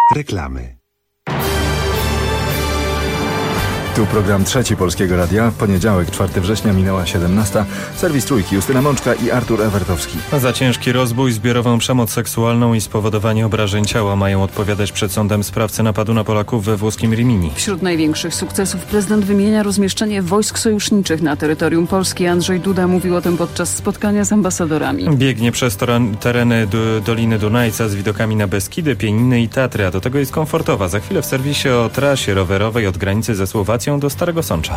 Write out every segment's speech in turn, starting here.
Reklamy. Tu program Trzeci Polskiego Radia. Poniedziałek, 4 września, minęła 17. Serwis Trójki, Justyna Mączka i Artur Ewertowski. Za ciężki rozbój, zbiorową przemoc seksualną i spowodowanie obrażeń ciała mają odpowiadać przed sądem sprawcy napadu na Polaków we włoskim Rimini. Wśród największych sukcesów prezydent wymienia rozmieszczenie wojsk sojuszniczych na terytorium Polski. Andrzej Duda mówił o tym podczas spotkania z ambasadorami. Biegnie przez tereny Doliny Dunajca z widokami na Beskidy, Pieniny i Tatry, a do tego jest komfortowa. Za chwilę w serwisie o trasie rowerowej od granicy ze Słowacją do Starego Sącza.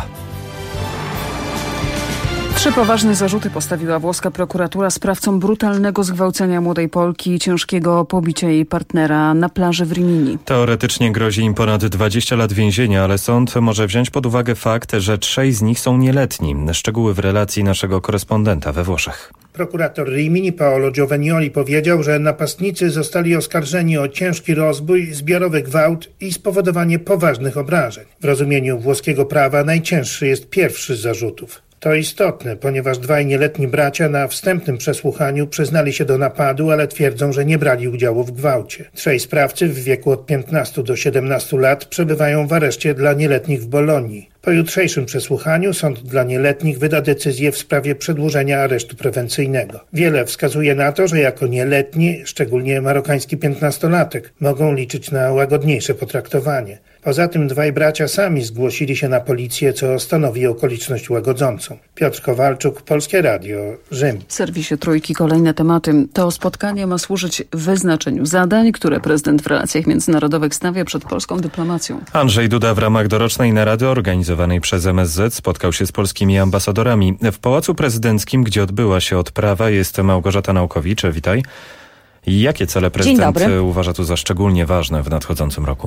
3 poważne zarzuty postawiła włoska prokuratura sprawcom brutalnego zgwałcenia młodej Polki i ciężkiego pobicia jej partnera na plaży w Rimini. Teoretycznie grozi im ponad 20 lat więzienia, ale sąd może wziąć pod uwagę fakt, że 3 z nich są nieletni. Szczegóły w relacji naszego korespondenta we Włoszech. Prokurator Rimini Paolo Giovagnoli powiedział, że napastnicy zostali oskarżeni o ciężki rozbój, zbiorowy gwałt i spowodowanie poważnych obrażeń. W rozumieniu włoskiego prawa najcięższy jest pierwszy z zarzutów. To istotne, ponieważ 2 nieletni bracia na wstępnym przesłuchaniu przyznali się do napadu, ale twierdzą, że nie brali udziału w gwałcie. 3 sprawcy w wieku od 15 do 17 lat przebywają w areszcie dla nieletnich w Bolonii. Po jutrzejszym przesłuchaniu sąd dla nieletnich wyda decyzję w sprawie przedłużenia aresztu prewencyjnego. Wiele wskazuje na to, że jako nieletni, szczególnie marokański 15-latek, mogą liczyć na łagodniejsze potraktowanie. Poza tym 2 bracia sami zgłosili się na policję, co stanowi okoliczność łagodzącą. Piotr Kowalczuk, Polskie Radio, Rzym. W serwisie Trójki kolejne tematy. To spotkanie ma służyć wyznaczeniu zadań, które prezydent w relacjach międzynarodowych stawia przed polską dyplomacją. Andrzej Duda w ramach dorocznej narady organizowanej przez MSZ spotkał się z polskimi ambasadorami. W Pałacu Prezydenckim, gdzie odbyła się odprawa, jest Małgorzata Naukowicz. Witaj. Jakie cele prezydent uważa tu za szczególnie ważne w nadchodzącym roku?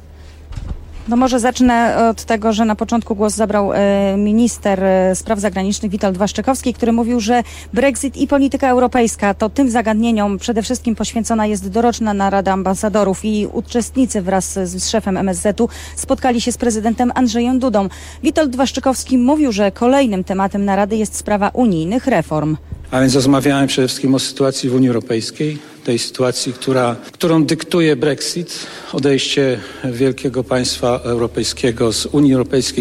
No może zacznę od tego, że na początku głos zabrał minister spraw zagranicznych Witold Waszczykowski, który mówił, że Brexit i polityka europejska to tym zagadnieniom przede wszystkim poświęcona jest doroczna narada ambasadorów i uczestnicy wraz z szefem MSZ-u spotkali się z prezydentem Andrzejem Dudą. Witold Waszczykowski mówił, że kolejnym tematem narady jest sprawa unijnych reform. A więc rozmawiamy przede wszystkim o sytuacji w Unii Europejskiej, tej sytuacji, którą dyktuje Brexit, odejście wielkiego państwa europejskiego z Unii Europejskiej.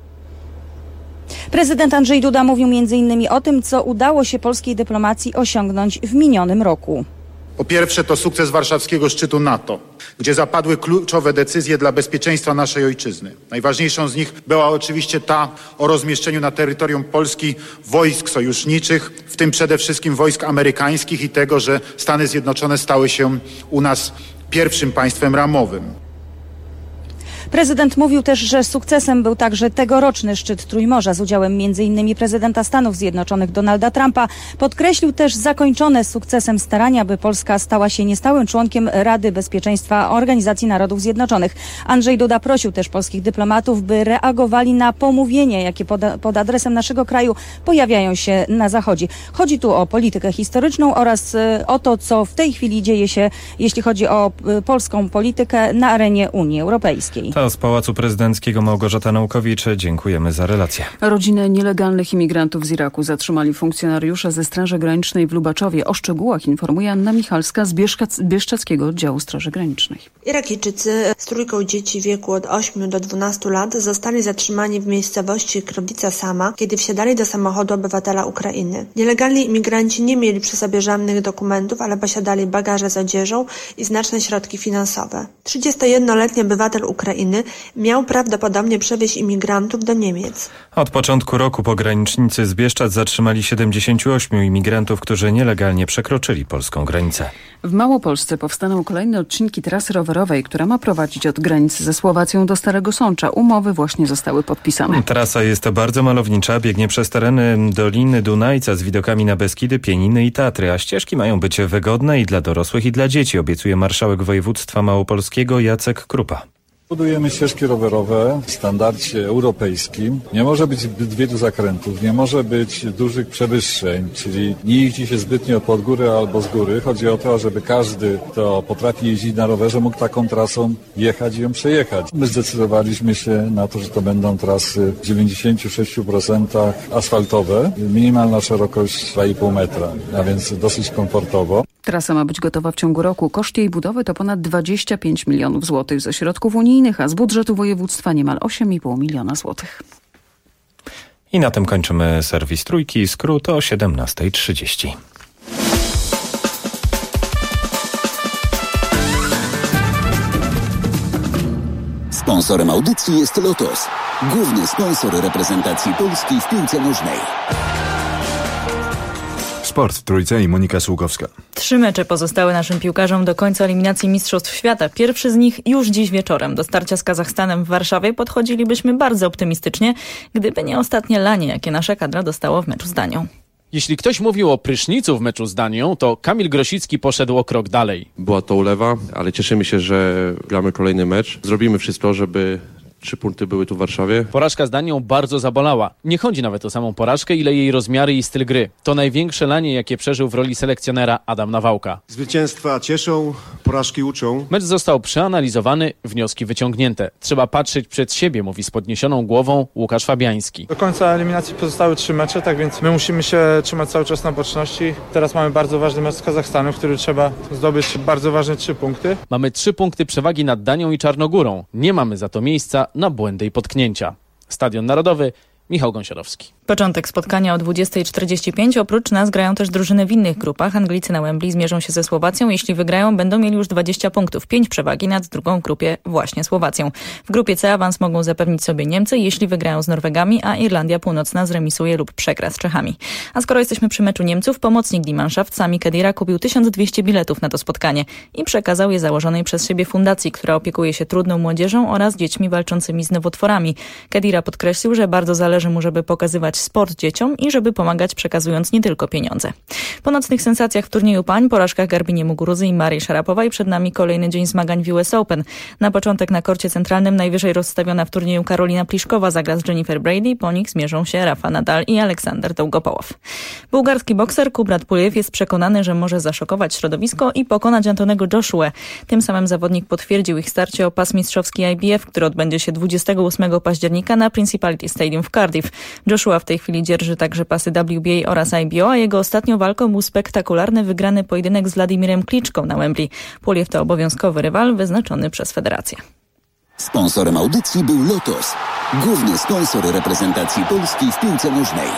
Prezydent Andrzej Duda mówił m.in. o tym, co udało się polskiej dyplomacji osiągnąć w minionym roku. Po pierwsze to sukces warszawskiego szczytu NATO, gdzie zapadły kluczowe decyzje dla bezpieczeństwa naszej ojczyzny. Najważniejszą z nich była oczywiście ta o rozmieszczeniu na terytorium Polski wojsk sojuszniczych, w tym przede wszystkim wojsk amerykańskich i tego, że Stany Zjednoczone stały się u nas pierwszym państwem ramowym. Prezydent mówił też, że sukcesem był także tegoroczny szczyt Trójmorza z udziałem m.in. prezydenta Stanów Zjednoczonych Donalda Trumpa. Podkreślił też zakończone sukcesem starania, by Polska stała się niestałym członkiem Rady Bezpieczeństwa Organizacji Narodów Zjednoczonych. Andrzej Duda prosił też polskich dyplomatów, by reagowali na pomówienia, jakie pod adresem naszego kraju pojawiają się na Zachodzie. Chodzi tu o politykę historyczną oraz o to, co w tej chwili dzieje się, jeśli chodzi o polską politykę na arenie Unii Europejskiej. To z Pałacu Prezydenckiego Małgorzata Naukowicz. Dziękujemy za relację. Rodzinę nielegalnych imigrantów z Iraku zatrzymali funkcjonariusze ze Straży Granicznej w Lubaczowie. O szczegółach informuje Anna Michalska z Bieszczadzkiego Oddziału Straży Granicznej. Irakijczycy z 3 dzieci w wieku od 8 do 12 lat zostali zatrzymani w miejscowości Krowica Sama, kiedy wsiadali do samochodu obywatela Ukrainy. Nielegalni imigranci nie mieli przy sobie żadnych dokumentów, ale posiadali bagaże z odzieżą i znaczne środki finansowe. 31-letni obywatel Ukrainy miał prawdopodobnie przewieźć imigrantów do Niemiec. Od początku roku pogranicznicy z Bieszczad zatrzymali 78 imigrantów, którzy nielegalnie przekroczyli polską granicę. W Małopolsce powstaną kolejne odcinki trasy rowerowej, która ma prowadzić od granicy ze Słowacją do Starego Sącza. Umowy właśnie zostały podpisane. Trasa jest bardzo malownicza, biegnie przez tereny Doliny Dunajca z widokami na Beskidy, Pieniny i Tatry, a ścieżki mają być wygodne i dla dorosłych, i dla dzieci, obiecuje marszałek województwa małopolskiego Jacek Krupa. Budujemy ścieżki rowerowe w standardzie europejskim. Nie może być zbyt wielu zakrętów, nie może być dużych przewyższeń, czyli nie jeździ się zbytnio pod górę albo z góry. Chodzi o to, żeby każdy, kto potrafi jeździć na rowerze, mógł taką trasą jechać i ją przejechać. My zdecydowaliśmy się na to, że to będą trasy w 96% asfaltowe. Minimalna szerokość 2,5 metra, a więc dosyć komfortowo. Trasa ma być gotowa w ciągu roku. Koszt jej budowy to ponad 25 milionów złotych ze środków unijnych, a z budżetu województwa niemal 8,5 miliona złotych. I na tym kończymy serwis Trójki. Skrót o 17:30. Sponsorem audycji jest Lotos, główny sponsor reprezentacji Polski w piłce nożnej. Sport w Trójce i Monika Sługowska. 3 mecze pozostały naszym piłkarzom do końca eliminacji Mistrzostw Świata. Pierwszy z nich już dziś wieczorem. Do starcia z Kazachstanem w Warszawie podchodzilibyśmy bardzo optymistycznie, gdyby nie ostatnie lanie, jakie nasza kadra dostało w meczu z Danią. Jeśli ktoś mówił o prysznicu w meczu z Danią, to Kamil Grosicki poszedł o krok dalej. Była to ulewa, ale cieszymy się, że gramy kolejny mecz. Zrobimy wszystko, żeby 3 punkty były tu w Warszawie. Porażka z Danią bardzo zabolała. Nie chodzi nawet o samą porażkę, ile jej rozmiary i styl gry. To największe lanie, jakie przeżył w roli selekcjonera Adam Nawałka. Zwycięstwa cieszą, porażki uczą. Mecz został przeanalizowany, wnioski wyciągnięte. Trzeba patrzeć przed siebie, mówi z podniesioną głową Łukasz Fabiański. Do końca eliminacji pozostały 3 mecze, tak więc my musimy się trzymać cały czas na baczności. Teraz mamy bardzo ważny mecz z Kazachstanem, w którym trzeba zdobyć bardzo ważne 3 punkty. Mamy 3 punkty przewagi nad Danią i Czarnogórą. Nie mamy za to miejsca na błędy i potknięcia. Stadion Narodowy, Michał Gąsiorowski. Początek spotkania o 20:45. Oprócz nas grają też drużyny w innych grupach. Anglicy na Wembley zmierzą się ze Słowacją. Jeśli wygrają, będą mieli już 20 punktów. 5 przewagi nad drugą grupie, właśnie Słowacją. W grupie C awans mogą zapewnić sobie Niemcy, jeśli wygrają z Norwegami, a Irlandia Północna zremisuje lub przegra z Czechami. A skoro jesteśmy przy meczu Niemców, pomocnik Die Mannschaft Sami Khedira kupił 1200 biletów na to spotkanie i przekazał je założonej przez siebie fundacji, która opiekuje się trudną młodzieżą oraz dziećmi walczącymi z nowotworami. Khedira podkreślił, że bardzo zależy mu, żeby pokazywać sport dzieciom i żeby pomagać, przekazując nie tylko pieniądze. Po nocnych sensacjach w turnieju pań, porażkach Garbinie Muguruzy i Marii Szarapowej przed nami kolejny dzień zmagań w US Open. Na początek na korcie centralnym najwyżej rozstawiona w turnieju Karolina Pliszkowa zagra z Jennifer Brady, po nich zmierzą się Rafa Nadal i Aleksander Dołgopołow. Bułgarski bokser Kubrat Pulev jest przekonany, że może zaszokować środowisko i pokonać Antonego Joshuę. Tym samym zawodnik potwierdził ich starcie o pas mistrzowski IBF, który odbędzie się 28 października na Principality Stadium w Cardiff. Joshua w tej chwili dzierży także pasy WBA oraz IBO, a jego ostatnią walką był spektakularny wygrany pojedynek z Władimirem Kliczką na Wembley. Pulev to obowiązkowy rywal wyznaczony przez federację. Sponsorem audycji był Lotos, główny sponsor reprezentacji Polski w piłce nożnej.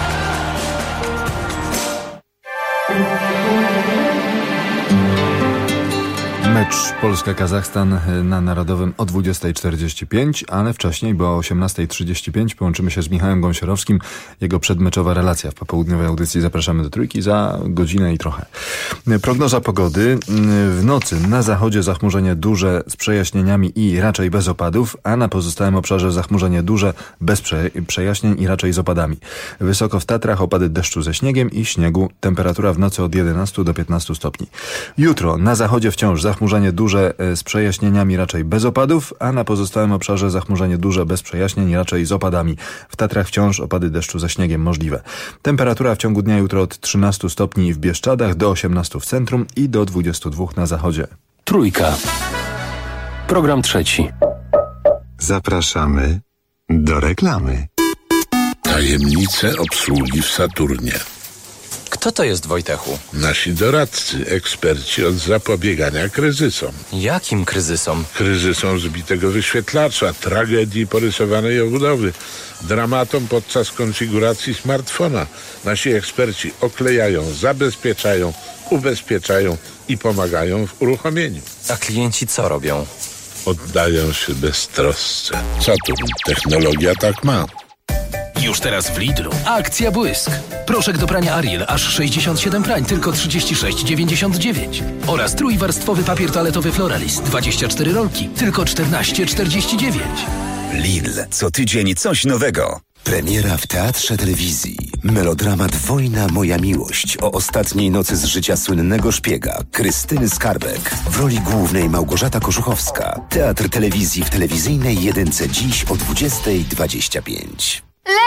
Mecz Polska-Kazachstan na Narodowym o 20:45, ale wcześniej, bo o 18:35 połączymy się z Michałem Gąsiorowskim. Jego przedmeczowa relacja w popołudniowej audycji. Zapraszamy do Trójki za godzinę i trochę. Prognoza pogody. W nocy na zachodzie zachmurzenie duże z przejaśnieniami i raczej bez opadów, a na pozostałym obszarze zachmurzenie duże bez przejaśnień i raczej z opadami. Wysoko w Tatrach opady deszczu ze śniegiem i śniegu. Temperatura w nocy od 11 do 15 stopni. Jutro na zachodzie wciąż zachmurzenie duże z przejaśnieniami, raczej bez opadów, a na pozostałym obszarze zachmurzenie duże bez przejaśnień, raczej z opadami. W Tatrach wciąż opady deszczu ze śniegiem możliwe. Temperatura w ciągu dnia jutro od 13 stopni w Bieszczadach do 18 w centrum i do 22 na zachodzie. Trójka. Program trzeci. Zapraszamy do reklamy. Tajemnice obsługi w Saturnie. Kto to jest, Wojtechu? Nasi doradcy, eksperci od zapobiegania kryzysom. Jakim kryzysom? Kryzysom zbitego wyświetlacza, tragedii porysowanej obudowy, dramatom podczas konfiguracji smartfona. Nasi eksperci oklejają, zabezpieczają, ubezpieczają i pomagają w uruchomieniu. A klienci co robią? Oddają się beztrosce. Saturn. Technologia tak ma. Już teraz w Lidlu. Akcja Błysk. Proszek do prania Ariel aż 67 prań, tylko 36,99. Oraz trójwarstwowy papier toaletowy Floralis, 24 rolki, tylko 14,49. Lidl. Co tydzień coś nowego. Premiera w Teatrze Telewizji. Melodramat Wojna, moja miłość o ostatniej nocy z życia słynnego szpiega Krystyny Skarbek. W roli głównej Małgorzata Koszuchowska. Teatr Telewizji w telewizyjnej jedynce dziś o 20:25.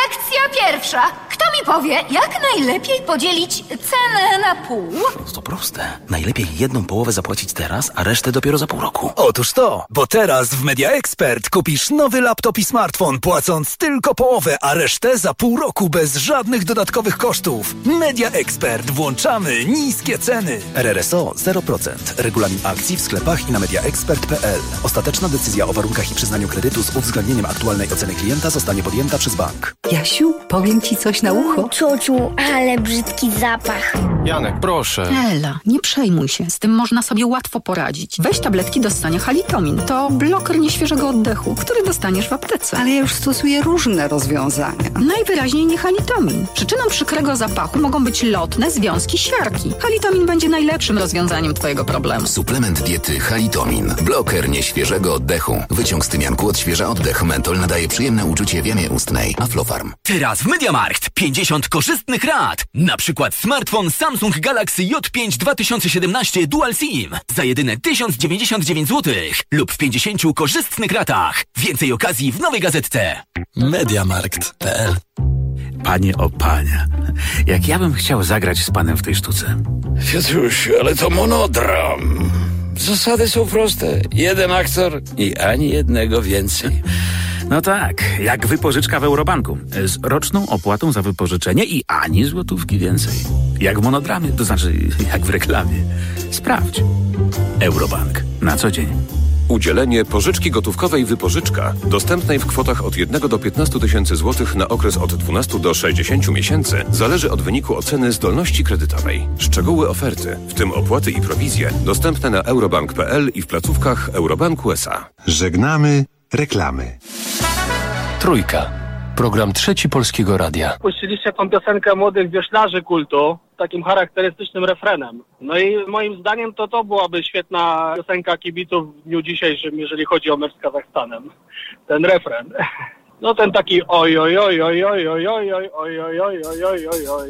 Lekcja pierwsza. Kto mi powie, jak najlepiej podzielić cenę na pół? To proste. Najlepiej jedną połowę zapłacić teraz, a resztę dopiero za pół roku. Otóż to, bo teraz w Media Expert kupisz nowy laptop i smartfon, płacąc tylko połowę, a resztę za pół roku bez żadnych dodatkowych kosztów. Media Expert. Włączamy niskie ceny. RRSO 0%. Regulamin akcji w sklepach i na mediaexpert.pl. Ostateczna decyzja o warunkach i przyznaniu kredytu z uwzględnieniem aktualnej oceny klienta zostanie podjęta przez bank. Jasiu, powiem ci coś na ucho. Ciociu, ale brzydki zapach. Janek, proszę. Ela, nie przejmuj się. Z tym można sobie łatwo poradzić. Weź tabletki do ssania Halitomin. To bloker nieświeżego oddechu, który dostaniesz w aptece. Ale ja już stosuję różne rozwiązania. Najwyraźniej nie Halitomin. Przyczyną przykrego zapachu mogą być lotne związki siarki. Halitomin będzie najlepszym rozwiązaniem twojego problemu. Suplement diety Halitomin. Bloker nieświeżego oddechu. Wyciąg z tymianku odświeża oddech. Mentol nadaje przyjemne uczucie w jamie ustnej. Aflofarm. Teraz w MediaMarkt 50 korzystnych rat. Na przykład smartfon Samsung Galaxy J5 2017 Dual SIM za jedyne 1099 zł lub w 50 korzystnych ratach. Więcej okazji w nowej gazetce. MediaMarkt.pl. Panie o panie, jak ja bym chciał zagrać z panem w tej sztuce. Piotrusiu, ale to monodram. Zasady są proste. Jeden aktor i ani jednego więcej. No tak, jak wypożyczka w Eurobanku. Z roczną opłatą za wypożyczenie i ani złotówki więcej. Jak w monodramie, to znaczy jak w reklamie. Sprawdź. Eurobank. Na co dzień. Udzielenie pożyczki gotówkowej Wypożyczka, dostępnej w kwotach od 1 do 15 tysięcy złotych na okres od 12 do 60 miesięcy, zależy od wyniku oceny zdolności kredytowej. Szczegóły oferty, w tym opłaty i prowizje, dostępne na eurobank.pl i w placówkach Eurobanku S.A. Żegnamy reklamy. Trójka. Program Trzeci Polskiego Radia. Puściliście tą piosenkę młodych wioślarzy kultu z takim charakterystycznym refrenem. No i moim zdaniem to byłaby świetna piosenka kibiców w dniu dzisiejszym, jeżeli chodzi o mecz z Kazachstanem. Ten refren. No ten taki oj oj oj oj oj oj oj oj oj oj oj oj oj oj oj.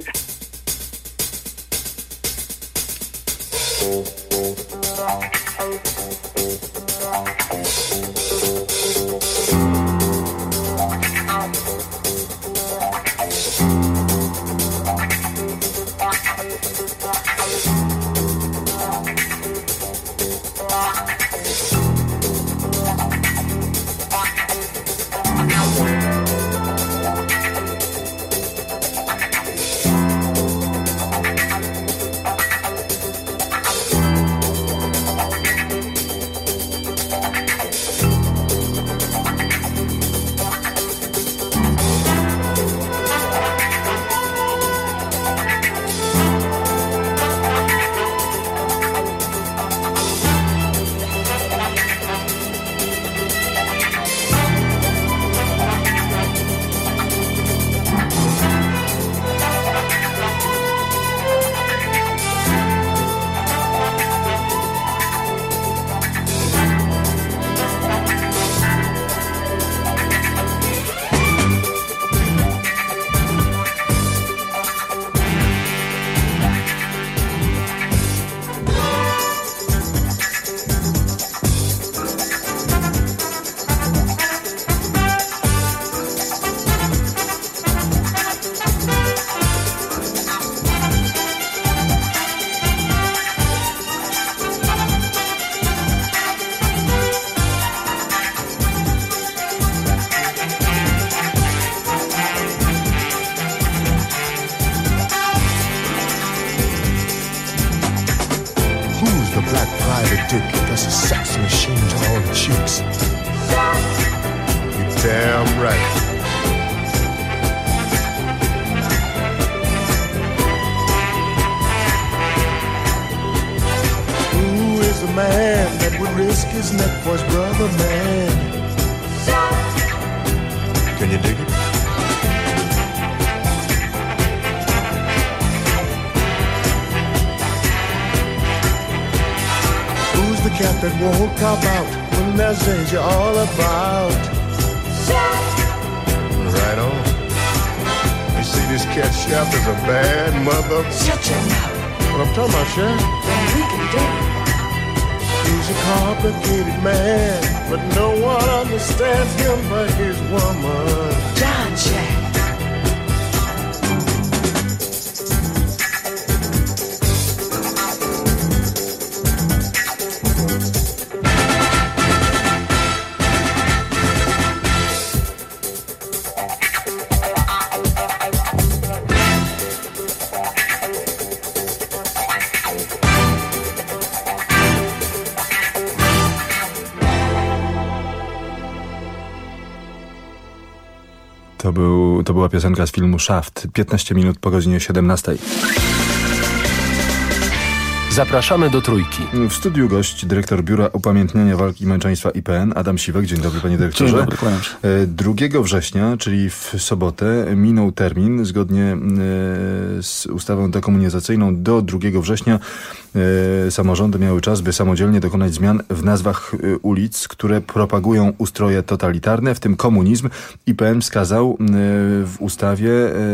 That's a sex machine to all the chicks. You're damn right. Who is the man that would risk his neck for his brother, man? Can you dig it? Who's the cat that won't cop out when there's danger all about? Right on. You see, this cat chef is a bad mother. Shut your mouth. What I'm talking about, Chef? Then we can do it. He's a complicated man, but no one understands him but his woman. John Chef. To była piosenka z filmu Shaft. 15 minut po godzinie 17. Zapraszamy do Trójki. W studiu gość dyrektor Biura Upamiętniania Walki i Męczeństwa IPN, Adam Siwek. Dzień dobry, panie dyrektorze. Dzień dobry, kłaniam się. 2 września, czyli w sobotę, minął termin. Zgodnie z ustawą dekomunizacyjną do 2 września samorządy miały czas, by samodzielnie dokonać zmian w nazwach ulic, które propagują ustroje totalitarne, w tym komunizm. IPN wskazał w ustawie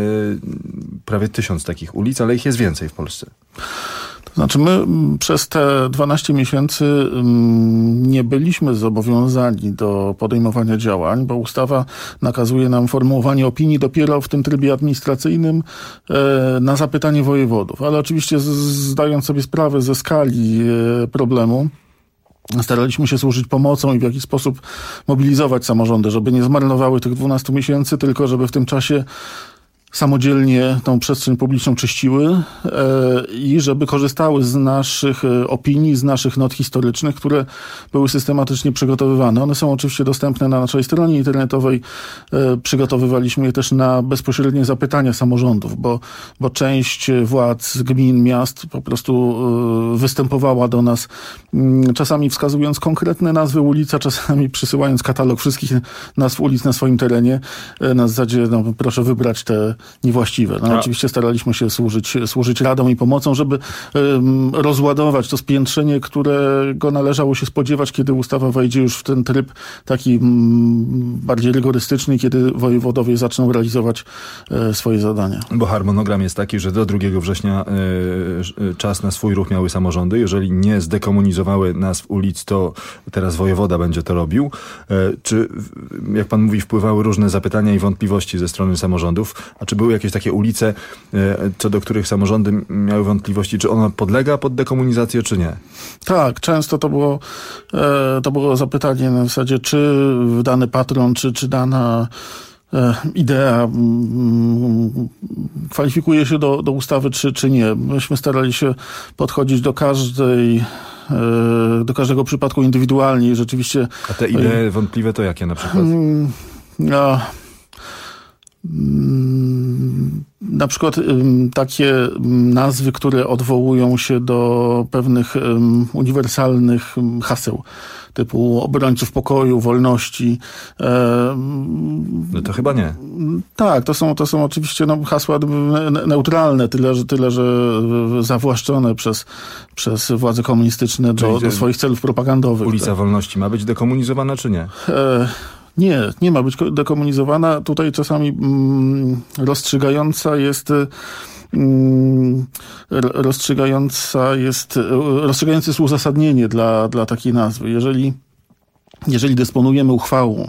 prawie 1000 takich ulic, ale ich jest więcej w Polsce. Znaczy my przez te 12 miesięcy nie byliśmy zobowiązani do podejmowania działań, bo ustawa nakazuje nam formułowanie opinii dopiero w tym trybie administracyjnym na zapytanie wojewodów. Ale oczywiście zdając sobie sprawę ze skali problemu, staraliśmy się służyć pomocą i w jakiś sposób mobilizować samorządy, żeby nie zmarnowały tych 12 miesięcy, tylko żeby w tym czasie samodzielnie tą przestrzeń publiczną czyściły i żeby korzystały z naszych opinii, z naszych not historycznych, które były systematycznie przygotowywane. One są oczywiście dostępne na naszej stronie internetowej. Przygotowywaliśmy je też na bezpośrednie zapytania samorządów, bo część władz gmin, miast po prostu występowała do nas, czasami wskazując konkretne nazwy ulic, a czasami przysyłając katalog wszystkich nazw ulic na swoim terenie. Na zasadzie, proszę wybrać te niewłaściwe. Oczywiście staraliśmy się służyć radą i pomocą, żeby rozładować to spiętrzenie, którego należało się spodziewać, kiedy ustawa wejdzie już w ten tryb taki bardziej rygorystyczny, kiedy wojewodowie zaczną realizować swoje zadania. Bo harmonogram jest taki, że do 2 września czas na swój ruch miały samorządy. Jeżeli nie zdekomunizowały nazw ulic, to teraz wojewoda będzie to robił. Czy, jak pan mówi, wpływały różne zapytania i wątpliwości ze strony samorządów? A czy były jakieś takie ulice, co do których samorządy miały wątpliwości, czy ona podlega pod dekomunizację, czy nie? Tak, często to było zapytanie na zasadzie, czy dany patron, czy dana idea kwalifikuje się do ustawy, czy nie. Myśmy starali się podchodzić do każdego przypadku indywidualnie i rzeczywiście... A te idee wątpliwe to jakie na przykład? Na przykład takie nazwy, które odwołują się do pewnych uniwersalnych haseł, typu obrońców pokoju, wolności. No to chyba nie. Tak, to są oczywiście hasła neutralne, tyle że zawłaszczone przez władze komunistyczne do swoich celów propagandowych. Ulica Wolności ma być dekomunizowana, czy nie? Nie ma być dekomunizowana. Tutaj czasami rozstrzygające jest uzasadnienie dla takiej nazwy. Jeżeli dysponujemy uchwałą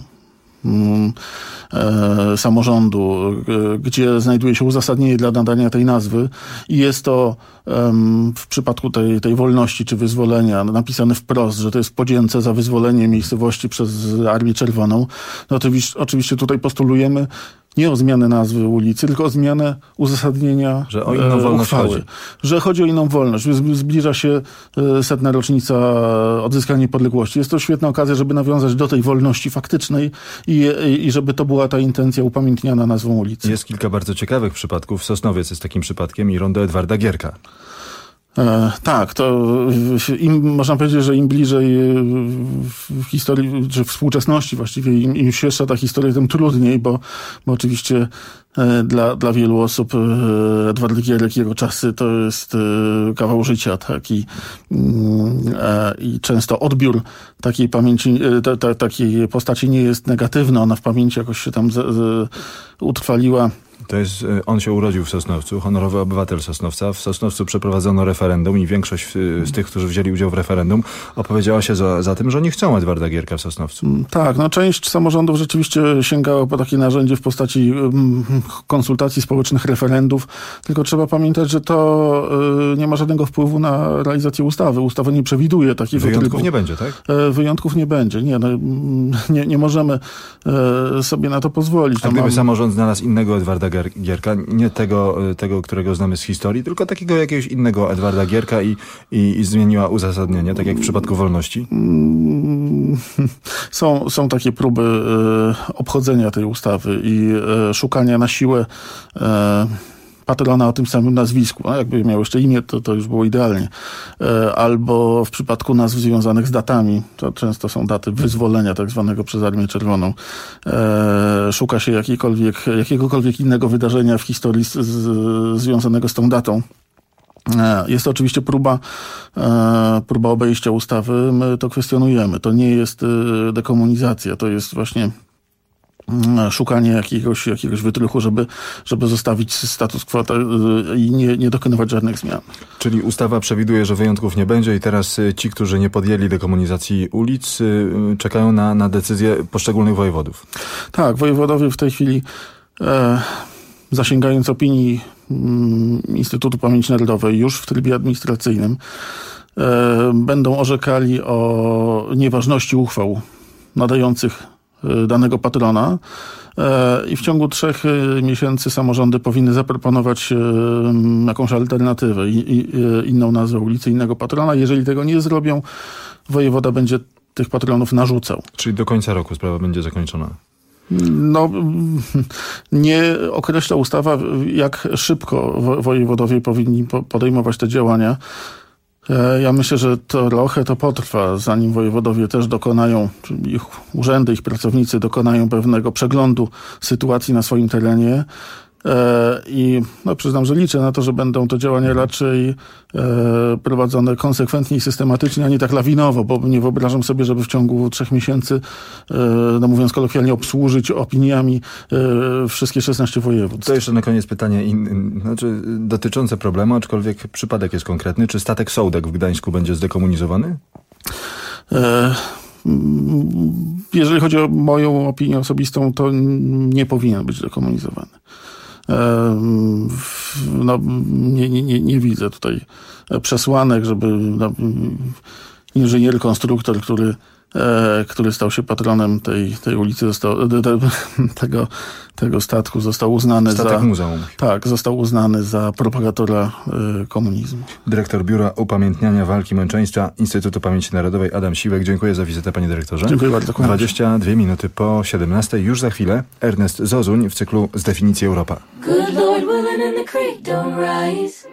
samorządu, gdzie znajduje się uzasadnienie dla nadania tej nazwy i jest to w przypadku tej wolności czy wyzwolenia napisane wprost, że to jest podzięce za wyzwolenie miejscowości przez Armię Czerwoną, no to oczywiście tutaj postulujemy nie o zmianę nazwy ulicy, tylko o zmianę uzasadnienia że o inną wolność uchwały. Chodzi. Że chodzi o inną wolność. Zbliża się 100. rocznica odzyskania niepodległości. Jest to świetna okazja, żeby nawiązać do tej wolności faktycznej i żeby to była ta intencja upamiętniana nazwą ulicy. Jest kilka bardzo ciekawych przypadków. Sosnowiec jest takim przypadkiem i rondo Edwarda Gierka. Tak, to można powiedzieć, że im bliżej w historii, czy współczesności właściwie, im świeższa ta historia, tym trudniej, bo oczywiście dla wielu osób Edward Gierek, jego czasy to jest kawał życia, tak, i często odbiór takiej pamięci, takiej postaci nie jest negatywny, ona w pamięci jakoś się tam utrwaliła. To jest, on się urodził w Sosnowcu, honorowy obywatel Sosnowca. W Sosnowcu przeprowadzono referendum i większość z tych, którzy wzięli udział w referendum, opowiedziała się za tym, że nie chcą Edwarda Gierka w Sosnowcu. Tak, część samorządów rzeczywiście sięgała po takie narzędzie w postaci konsultacji społecznych, referendów, tylko trzeba pamiętać, że to nie ma żadnego wpływu na realizację ustawy. Ustawa nie przewiduje takiego Wyjątków trybu. nie będzie, tak? Wyjątków nie będzie. Nie możemy sobie na to pozwolić. A gdyby samorząd znalazł innego Edwarda Gierka, nie tego, którego znamy z historii, tylko takiego jakiegoś innego Edwarda Gierka i zmieniła uzasadnienie, tak jak w przypadku wolności? Są takie próby obchodzenia tej ustawy i szukania na siłę patrona o tym samym nazwisku. No, jakby miał jeszcze imię, to już było idealnie. Albo w przypadku nazw związanych z datami, to często są daty wyzwolenia tak zwanego przez Armię Czerwoną. Szuka się jakiegokolwiek innego wydarzenia w historii związanego z tą datą. Jest to oczywiście próba obejścia ustawy. My to kwestionujemy. To nie jest dekomunizacja. To jest właśnie szukanie jakiegoś wytrychu, żeby zostawić status quo i nie dokonywać żadnych zmian. Czyli ustawa przewiduje, że wyjątków nie będzie i teraz ci, którzy nie podjęli dekomunizacji ulic, czekają na decyzję poszczególnych wojewodów. Tak, wojewodowie w tej chwili zasięgając opinii Instytutu Pamięci Narodowej już w trybie administracyjnym będą orzekali o nieważności uchwał nadających danego patrona i w ciągu 3 miesięcy samorządy powinny zaproponować jakąś alternatywę, inną nazwę ulicy, innego patrona. Jeżeli tego nie zrobią, wojewoda będzie tych patronów narzucał. Czyli do końca roku sprawa będzie zakończona? No, nie określa ustawa, jak szybko wojewodowie powinni podejmować te działania. Ja myślę, że trochę to potrwa, zanim wojewodowie też dokonają, czyli ich urzędy, ich pracownicy dokonają pewnego przeglądu sytuacji na swoim terenie. I przyznam, że liczę na to, że będą to działania raczej prowadzone konsekwentnie i systematycznie, a nie tak lawinowo, bo nie wyobrażam sobie, żeby w ciągu 3 miesięcy, mówiąc kolokwialnie, obsłużyć opiniami wszystkie 16 województw. To jeszcze na koniec pytanie dotyczące problemu, aczkolwiek przypadek jest konkretny. Czy statek Sołdek w Gdańsku będzie zdekomunizowany? Jeżeli chodzi o moją opinię osobistą, to nie powinien być dekomunizowany. Nie widzę tutaj przesłanek, żeby inżynier, konstruktor, który stał się patronem tej ulicy, tego statku, został uznany został uznany za propagatora komunizmu. Dyrektor Biura Upamiętniania Walki Męczeństwa Instytutu Pamięci Narodowej Adam Siwek. Dziękuję za wizytę, panie dyrektorze. Dziękuję bardzo. 22 minuty po 17. Już za chwilę Ernest Zozuń w cyklu Z definicji Europa. Good Lord, willing and the creek don't rise.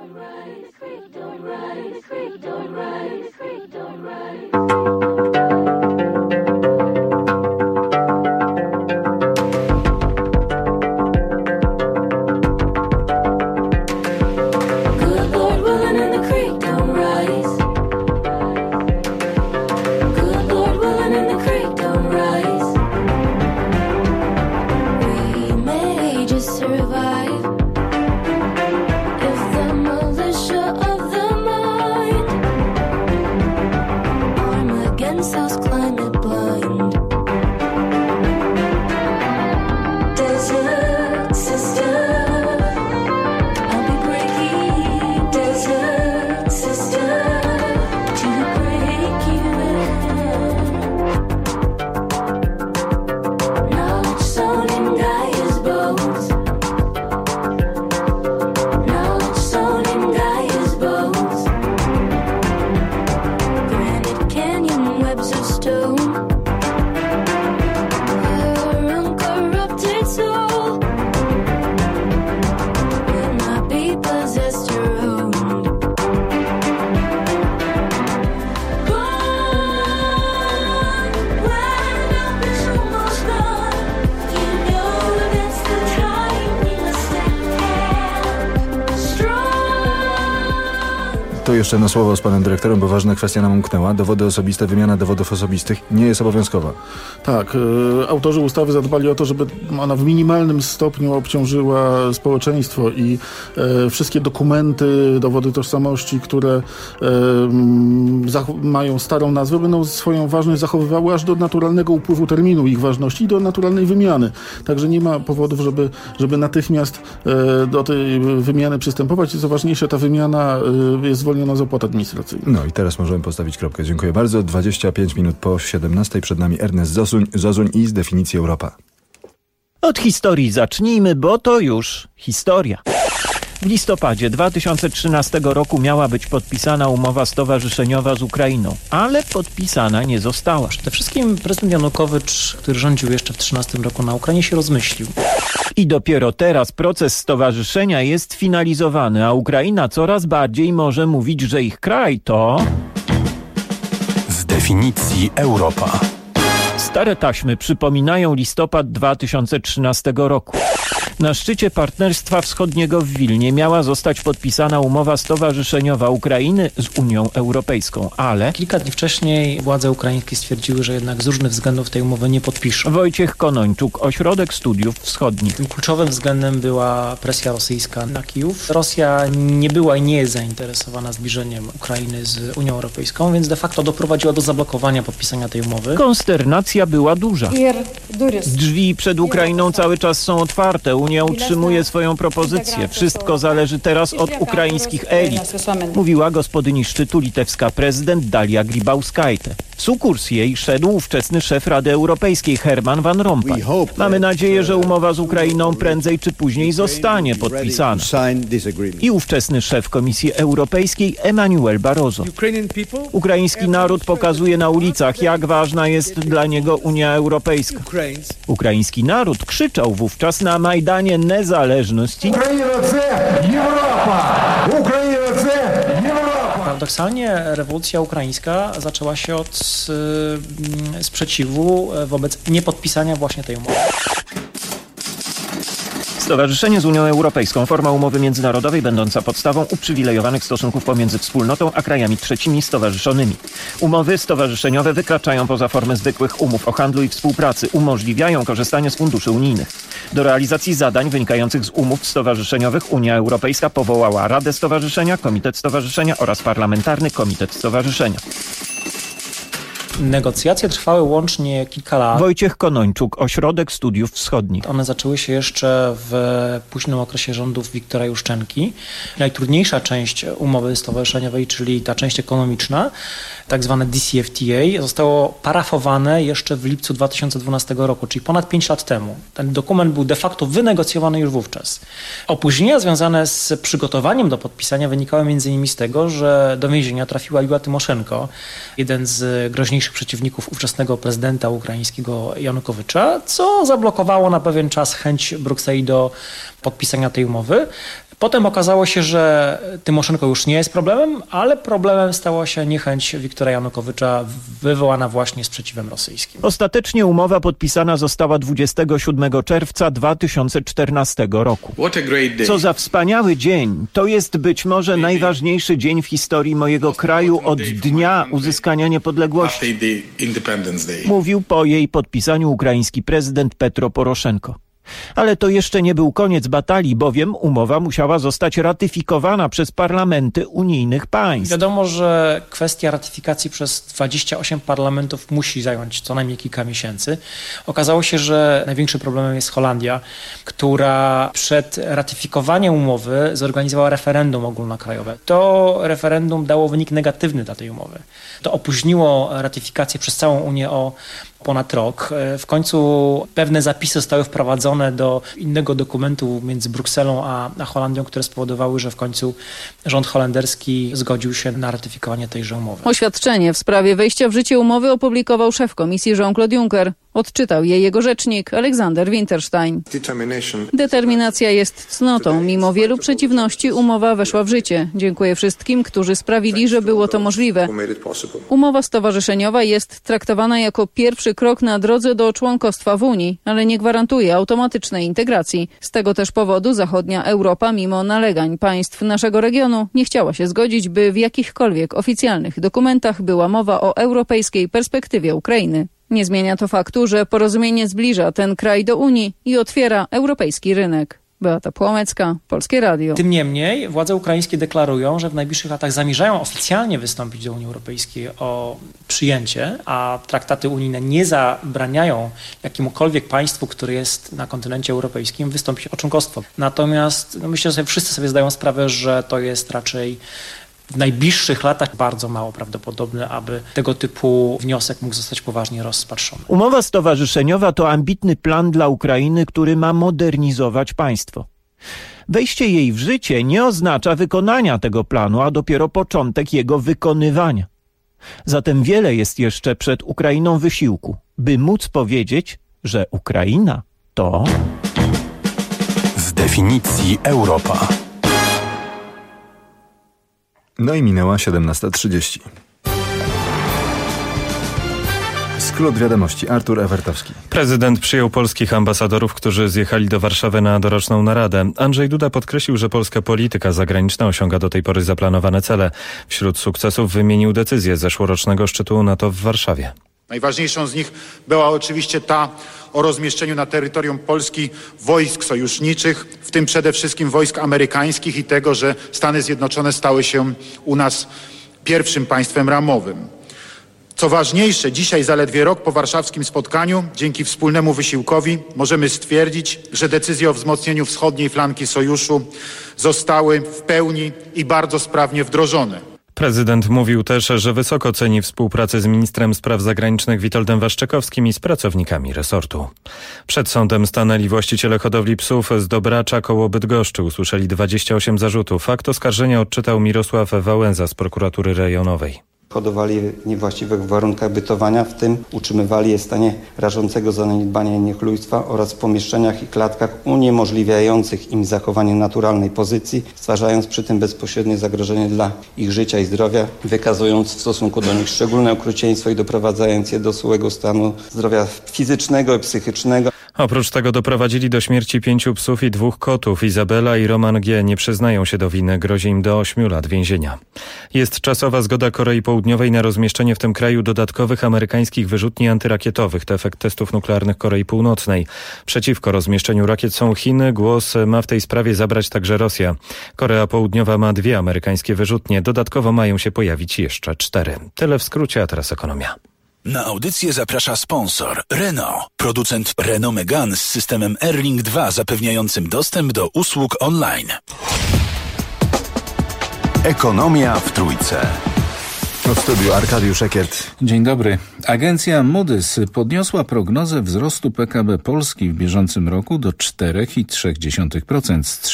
To jeszcze na słowo z panem dyrektorem, bo ważna kwestia nam umknęła. Dowody osobiste, wymiana dowodów osobistych nie jest obowiązkowa. Tak. Autorzy ustawy zadbali o to, żeby ona w minimalnym stopniu obciążyła społeczeństwo i wszystkie dokumenty, dowody tożsamości, które mają starą nazwę, będą swoją ważność zachowywały aż do naturalnego upływu terminu ich ważności i do naturalnej wymiany. Także nie ma powodów, żeby natychmiast do tej wymiany przystępować. I co ważniejsze, ta wymiana jest zwolniona z opłat administracyjnych. No i teraz możemy postawić kropkę. Dziękuję bardzo. 25 minut po 17. Przed nami Ernest Zozuń i z definicji Europa. Od historii zacznijmy, bo to już historia. W listopadzie 2013 roku miała być podpisana umowa stowarzyszeniowa z Ukrainą, ale podpisana nie została. Przede wszystkim prezydent Janukowycz, który rządził jeszcze w 2013 roku na Ukrainie, się rozmyślił. I dopiero teraz proces stowarzyszenia jest finalizowany, a Ukraina coraz bardziej może mówić, że ich kraj to... Z definicji Europa. Stare taśmy przypominają listopad 2013 roku. Na szczycie Partnerstwa Wschodniego w Wilnie miała zostać podpisana umowa stowarzyszeniowa Ukrainy z Unią Europejską, ale... Kilka dni wcześniej władze ukraińskie stwierdziły, że jednak z różnych względów tej umowy nie podpiszą. Wojciech Konończuk, Ośrodek Studiów Wschodnich. Tym kluczowym względem była presja rosyjska na Kijów. Rosja nie była i nie jest zainteresowana zbliżeniem Ukrainy z Unią Europejską, więc de facto doprowadziła do zablokowania podpisania tej umowy. Konsternacja była duża. Drzwi przed Ukrainą cały czas są otwarte. Unia utrzymuje swoją propozycję. Wszystko zależy teraz od ukraińskich elit, mówiła gospodyni szczytu litewska prezydent Dalia Grybauskaitė. W sukurs jej szedł ówczesny szef Rady Europejskiej Herman Van Rompuy. Mamy nadzieję, że umowa z Ukrainą prędzej czy później zostanie podpisana. I ówczesny szef Komisji Europejskiej Emmanuel Barroso. Ukraiński naród pokazuje na ulicach, jak ważna jest dla niego Unia Europejska. Ukraiński naród krzyczał wówczas na Majdanie Niezależności. Paradoksalnie rewolucja ukraińska zaczęła się od sprzeciwu wobec niepodpisania właśnie tej umowy. Stowarzyszenie z Unią Europejską, forma umowy międzynarodowej będąca podstawą uprzywilejowanych stosunków pomiędzy wspólnotą a krajami trzecimi stowarzyszonymi. Umowy stowarzyszeniowe wykraczają poza formę zwykłych umów o handlu i współpracy, umożliwiają korzystanie z funduszy unijnych. Do realizacji zadań wynikających z umów stowarzyszeniowych Unia Europejska powołała Radę Stowarzyszenia, Komitet Stowarzyszenia oraz Parlamentarny Komitet Stowarzyszenia. Negocjacje trwały łącznie kilka lat. Wojciech Konończuk, Ośrodek Studiów Wschodnich. One zaczęły się jeszcze w późnym okresie rządów Wiktora Juszczenki. Najtrudniejsza część umowy stowarzyszeniowej, czyli ta część ekonomiczna, tak zwane DCFTA, zostało parafowane jeszcze w lipcu 2012 roku, czyli ponad 5 lat temu. Ten dokument był de facto wynegocjowany już wówczas. Opóźnienia związane z przygotowaniem do podpisania wynikały m.in. z tego, że do więzienia trafiła Julia Tymoszenko, jeden z groźniejszych przeciwników ówczesnego prezydenta ukraińskiego Janukowycza, co zablokowało na pewien czas chęć Brukseli do podpisania tej umowy. Potem okazało się, że Tymoszenko już nie jest problemem, ale problemem stała się niechęć Wiktora Janukowycza wywołana właśnie sprzeciwem rosyjskim. Ostatecznie umowa podpisana została 27 czerwca 2014 roku. Co za wspaniały dzień. To jest być może najważniejszy dzień w historii mojego kraju od dnia uzyskania niepodległości. Mówił po jej podpisaniu ukraiński prezydent Petro Poroszenko. Ale to jeszcze nie był koniec batalii, bowiem umowa musiała zostać ratyfikowana przez parlamenty unijnych państw. Wiadomo, że kwestia ratyfikacji przez 28 parlamentów musi zająć co najmniej kilka miesięcy. Okazało się, że największym problemem jest Holandia, która przed ratyfikowaniem umowy zorganizowała referendum ogólnokrajowe. To referendum dało wynik negatywny dla tej umowy. To opóźniło ratyfikację przez całą Unię o ponad rok. W końcu pewne zapisy zostały wprowadzone do innego dokumentu między Brukselą a Holandią, które spowodowały, że w końcu rząd holenderski zgodził się na ratyfikowanie tejże umowy. Oświadczenie w sprawie wejścia w życie umowy opublikował szef Komisji Jean-Claude Juncker. Odczytał je jego rzecznik Aleksander Winterstein. Determinacja jest cnotą. Mimo wielu przeciwności umowa weszła w życie. Dziękuję wszystkim, którzy sprawili, że było to możliwe. Umowa stowarzyszeniowa jest traktowana jako pierwszy krok na drodze do członkostwa w Unii, ale nie gwarantuje automatycznej integracji. Z tego też powodu zachodnia Europa, mimo nalegań państw naszego regionu, nie chciała się zgodzić, by w jakichkolwiek oficjalnych dokumentach była mowa o europejskiej perspektywie Ukrainy. Nie zmienia to faktu, że porozumienie zbliża ten kraj do Unii i otwiera europejski rynek. Beata Płomecka, Polskie Radio. Tym niemniej władze ukraińskie deklarują, że w najbliższych latach zamierzają oficjalnie wystąpić do Unii Europejskiej o przyjęcie, a traktaty unijne nie zabraniają jakiemukolwiek państwu, które jest na kontynencie europejskim, wystąpić o członkostwo. Natomiast myślę, że wszyscy sobie zdają sprawę, że to jest raczej w najbliższych latach bardzo mało prawdopodobne, aby tego typu wniosek mógł zostać poważnie rozpatrzony. Umowa stowarzyszeniowa to ambitny plan dla Ukrainy, który ma modernizować państwo. Wejście jej w życie nie oznacza wykonania tego planu, a dopiero początek jego wykonywania. Zatem wiele jest jeszcze przed Ukrainą wysiłku, by móc powiedzieć, że Ukraina to... Z definicji Europa. No i minęła 17:30. Skrót wiadomości. Artur Ewertowski. Prezydent przyjął polskich ambasadorów, którzy zjechali do Warszawy na doroczną naradę. Andrzej Duda podkreślił, że polska polityka zagraniczna osiąga do tej pory zaplanowane cele. Wśród sukcesów wymienił decyzję zeszłorocznego szczytu NATO w Warszawie. Najważniejszą z nich była oczywiście ta o rozmieszczeniu na terytorium Polski wojsk sojuszniczych, w tym przede wszystkim wojsk amerykańskich i tego, że Stany Zjednoczone stały się u nas pierwszym państwem ramowym. Co ważniejsze, dzisiaj zaledwie rok po warszawskim spotkaniu, dzięki wspólnemu wysiłkowi możemy stwierdzić, że decyzje o wzmocnieniu wschodniej flanki sojuszu zostały w pełni i bardzo sprawnie wdrożone. Prezydent mówił też, że wysoko ceni współpracę z ministrem spraw zagranicznych Witoldem Waszczykowskim i z pracownikami resortu. Przed sądem stanęli właściciele hodowli psów z Dobracza koło Bydgoszczy. Usłyszeli 28 zarzutów. Akt oskarżenia odczytał Mirosław Wałęza z prokuratury rejonowej. Hodowali je w niewłaściwych warunkach bytowania, w tym utrzymywali je w stanie rażącego zaniedbania i niechlujstwa oraz w pomieszczeniach i klatkach uniemożliwiających im zachowanie naturalnej pozycji, stwarzając przy tym bezpośrednie zagrożenie dla ich życia i zdrowia, wykazując w stosunku do nich szczególne okrucieństwo i doprowadzając je do złego stanu zdrowia fizycznego i psychicznego. Oprócz tego doprowadzili do śmierci 5 psów i 2 kotów. Izabela i Roman G. nie przyznają się do winy. Grozi im do 8 lat więzienia. Jest czasowa zgoda Korei Południowej na rozmieszczenie w tym kraju dodatkowych amerykańskich wyrzutni antyrakietowych. To efekt testów nuklearnych Korei Północnej. Przeciwko rozmieszczeniu rakiet są Chiny. Głos ma w tej sprawie zabrać także Rosja. Korea Południowa ma 2 amerykańskie wyrzutnie. Dodatkowo mają się pojawić jeszcze 4. Tyle w skrócie, a teraz ekonomia. Na audycję zaprasza sponsor Renault, producent Renault Megane z systemem Airlink 2 zapewniającym dostęp do usług online. Ekonomia w Trójce. W studiu Arkadiusz Ekiert. Dzień dobry. Agencja Moody's podniosła prognozę wzrostu PKB Polski w bieżącym roku do 4,3% z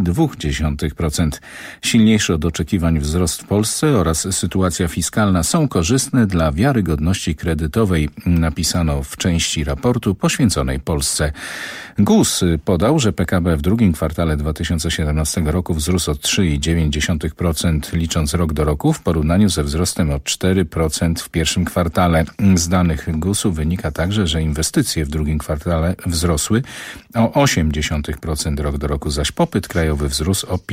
3,2%. Silniejszy od oczekiwań wzrost w Polsce oraz sytuacja fiskalna są korzystne dla wiarygodności kredytowej, napisano w części raportu poświęconej Polsce. GUS podał, że PKB w drugim kwartale 2017 roku wzrósł o 3,9%, licząc rok do roku w porównaniu ze wzrostem o 4% w pierwszym kwartale. Z danych GUS-u wynika także, że inwestycje w drugim kwartale wzrosły o 0,8% rok do roku, zaś popyt krajowy wzrósł o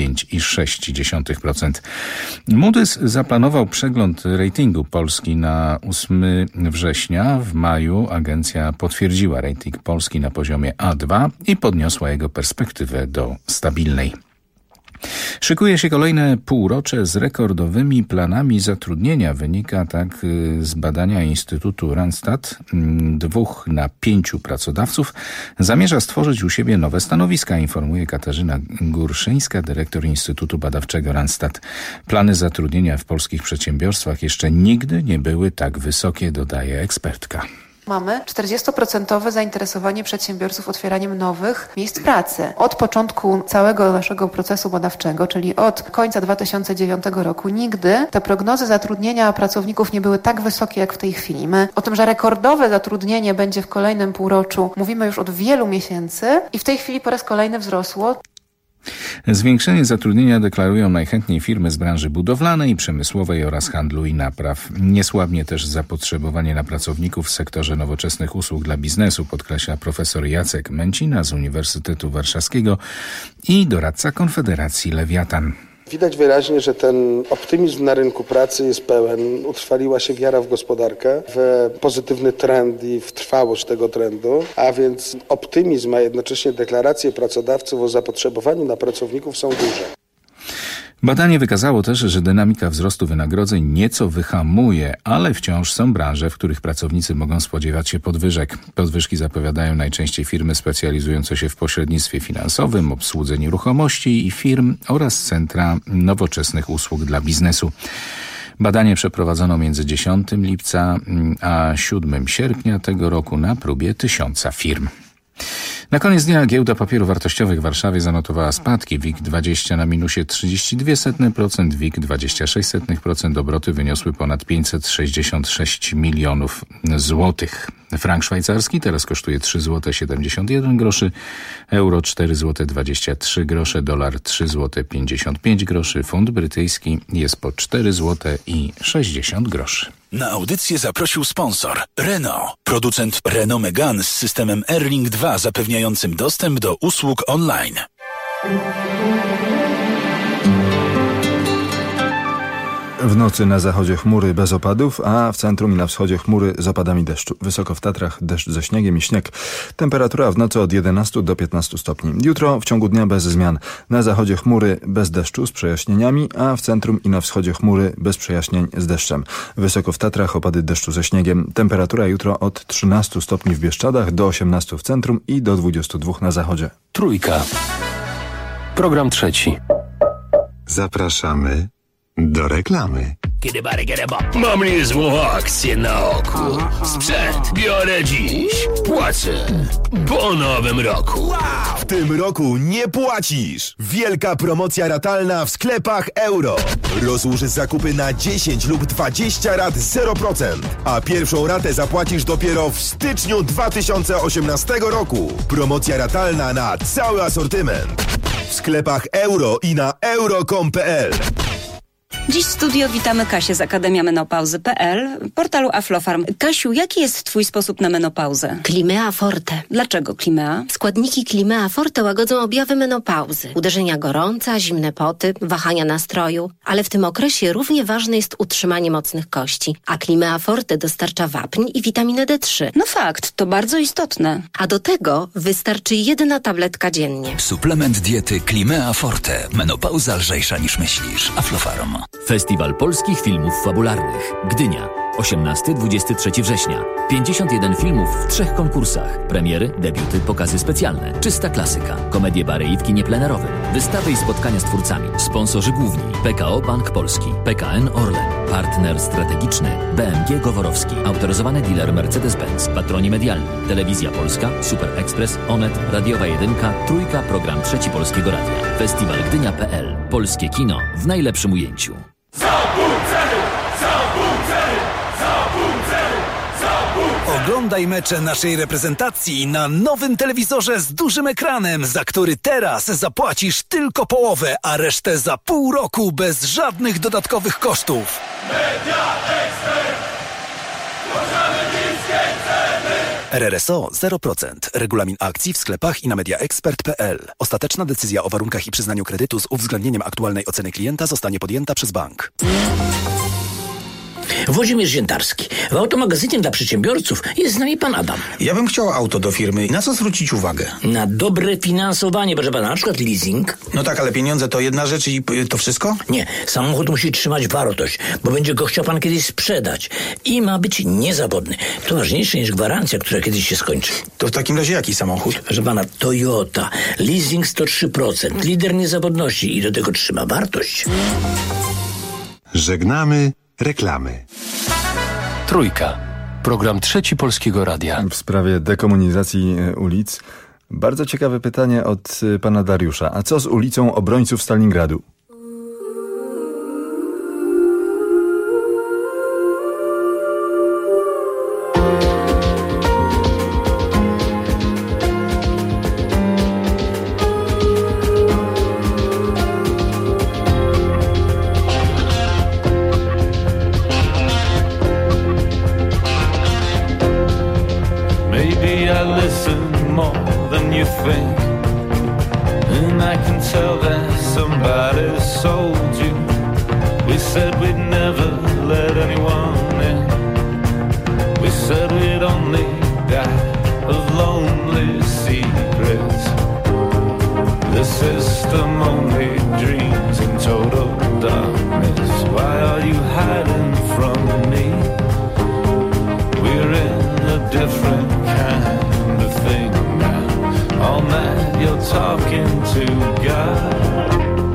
5,6%. Moody's zaplanował przegląd ratingu Polski na 8 września. W maju agencja potwierdziła rating Polski na poziomie A2 i podniosła jego perspektywę do stabilnej. Szykuje się kolejne półrocze z rekordowymi planami zatrudnienia. Wynika tak z badania Instytutu Randstad. 2 na 5 pracodawców zamierza stworzyć u siebie nowe stanowiska, informuje Katarzyna Górszyńska, dyrektor Instytutu Badawczego Randstad. Plany zatrudnienia w polskich przedsiębiorstwach jeszcze nigdy nie były tak wysokie, dodaje ekspertka. Mamy 40% zainteresowanie przedsiębiorców otwieraniem nowych miejsc pracy. Od początku całego naszego procesu badawczego, czyli od końca 2009 roku, nigdy te prognozy zatrudnienia pracowników nie były tak wysokie jak w tej chwili. My o tym, że rekordowe zatrudnienie będzie w kolejnym półroczu, mówimy już od wielu miesięcy i w tej chwili po raz kolejny wzrosło. Zwiększenie zatrudnienia deklarują najchętniej firmy z branży budowlanej, przemysłowej oraz handlu i napraw. Niesłabnie też zapotrzebowanie na pracowników w sektorze nowoczesnych usług dla biznesu, podkreśla profesor Jacek Męcina z Uniwersytetu Warszawskiego i doradca Konfederacji Lewiatan. Widać wyraźnie, że ten optymizm na rynku pracy jest pełen. Utrwaliła się wiara w gospodarkę, w pozytywny trend i w trwałość tego trendu, a więc optymizm, a jednocześnie deklaracje pracodawców o zapotrzebowaniu na pracowników są duże. Badanie wykazało też, że dynamika wzrostu wynagrodzeń nieco wyhamuje, ale wciąż są branże, w których pracownicy mogą spodziewać się podwyżek. Podwyżki zapowiadają najczęściej firmy specjalizujące się w pośrednictwie finansowym, obsłudze nieruchomości i firm oraz centra nowoczesnych usług dla biznesu. Badanie przeprowadzono między 10 lipca a 7 sierpnia tego roku na próbie 1000 firm. Na koniec dnia giełda papierów wartościowych w Warszawie zanotowała spadki. WIG20 na minusie 32%, WIG 26%, obroty wyniosły ponad 566 milionów złotych. Frank szwajcarski teraz kosztuje 3,71 zł, euro 4,23 zł, dolar 3,55 zł, funt brytyjski jest po 4,60 zł. Na audycję zaprosił sponsor Renault, producent Renault Megane z systemem Airlink 2 zapewniającym dostęp do usług online. W nocy na zachodzie chmury bez opadów, a w centrum i na wschodzie chmury z opadami deszczu. Wysoko w Tatrach deszcz ze śniegiem i śnieg. Temperatura w nocy od 11 do 15 stopni. Jutro w ciągu dnia bez zmian. Na zachodzie chmury bez deszczu z przejaśnieniami, a w centrum i na wschodzie chmury bez przejaśnień z deszczem. Wysoko w Tatrach opady deszczu ze śniegiem. Temperatura jutro od 13 stopni w Bieszczadach do 18 w centrum i do 22 na zachodzie. Trójka. Program trzeci. Zapraszamy do reklamy. Mam niezłą akcję na oku. Sprzęt biorę dziś. Płacę po nowym roku. W tym roku nie płacisz. Wielka promocja ratalna w sklepach Euro. Rozłóż zakupy na 10 lub 20 rat 0%, a pierwszą ratę zapłacisz dopiero w styczniu 2018 roku. Promocja ratalna na cały asortyment. W sklepach Euro i na euro.com.pl. Dziś w studio witamy Kasię z Akademia Menopauzy.pl, portalu Aflofarm. Kasiu, jaki jest twój sposób na menopauzę? Climea Forte. Dlaczego Climea? Składniki Climea Forte łagodzą objawy menopauzy. Uderzenia gorąca, zimne poty, wahania nastroju. Ale w tym okresie równie ważne jest utrzymanie mocnych kości. A Climea Forte dostarcza wapń i witaminę D3. No fakt, to bardzo istotne. A do tego wystarczy 1 tabletka dziennie. Suplement diety Climea Forte. Menopauza lżejsza niż myślisz. Aflofarm. Festiwal Polskich Filmów Fabularnych. Gdynia. 18-23 września. 51 filmów w 3 konkursach. Premiery, debiuty, pokazy specjalne. Czysta klasyka. Komedie bary w kinie plenerowym. Wystawy i spotkania z twórcami. Sponsorzy główni. PKO Bank Polski. PKN Orlen. Partner strategiczny. BMG Goworowski. Autoryzowany dealer Mercedes-Benz. Patroni medialni. Telewizja Polska. Super Express. Onet. Radiowa 1. Trójka. Program Trzeci Polskiego Radia. Festiwalgdynia.pl. Polskie kino w najlepszym ujęciu. Oglądaj mecze naszej reprezentacji na nowym telewizorze z dużym ekranem, za który teraz zapłacisz tylko połowę, a resztę za pół roku bez żadnych dodatkowych kosztów. Media Expert. RRSO 0%. Regulamin akcji w sklepach i na mediaexpert.pl. Ostateczna decyzja o warunkach i przyznaniu kredytu z uwzględnieniem aktualnej oceny klienta zostanie podjęta przez bank. Włodzimierz Ziętarski. W Automagazynie dla przedsiębiorców jest z nami pan Adam. Ja bym chciał auto do firmy. Na co zwrócić uwagę? Na dobre finansowanie, proszę pana, na przykład leasing. No tak, ale pieniądze to jedna rzecz i to wszystko? Nie, samochód musi trzymać wartość, bo będzie go chciał pan kiedyś sprzedać. I ma być niezawodny. To ważniejsze niż gwarancja, która kiedyś się skończy. To w takim razie jaki samochód? Proszę pana, Toyota. Leasing 103%. Lider niezawodności i do tego trzyma wartość. Żegnamy reklamy. Trójka. Program Trzeci Polskiego Radia. W sprawie dekomunizacji ulic. Bardzo ciekawe pytanie od pana Dariusza. A co z ulicą Obrońców Stalingradu? The system only dreams in total talking to God.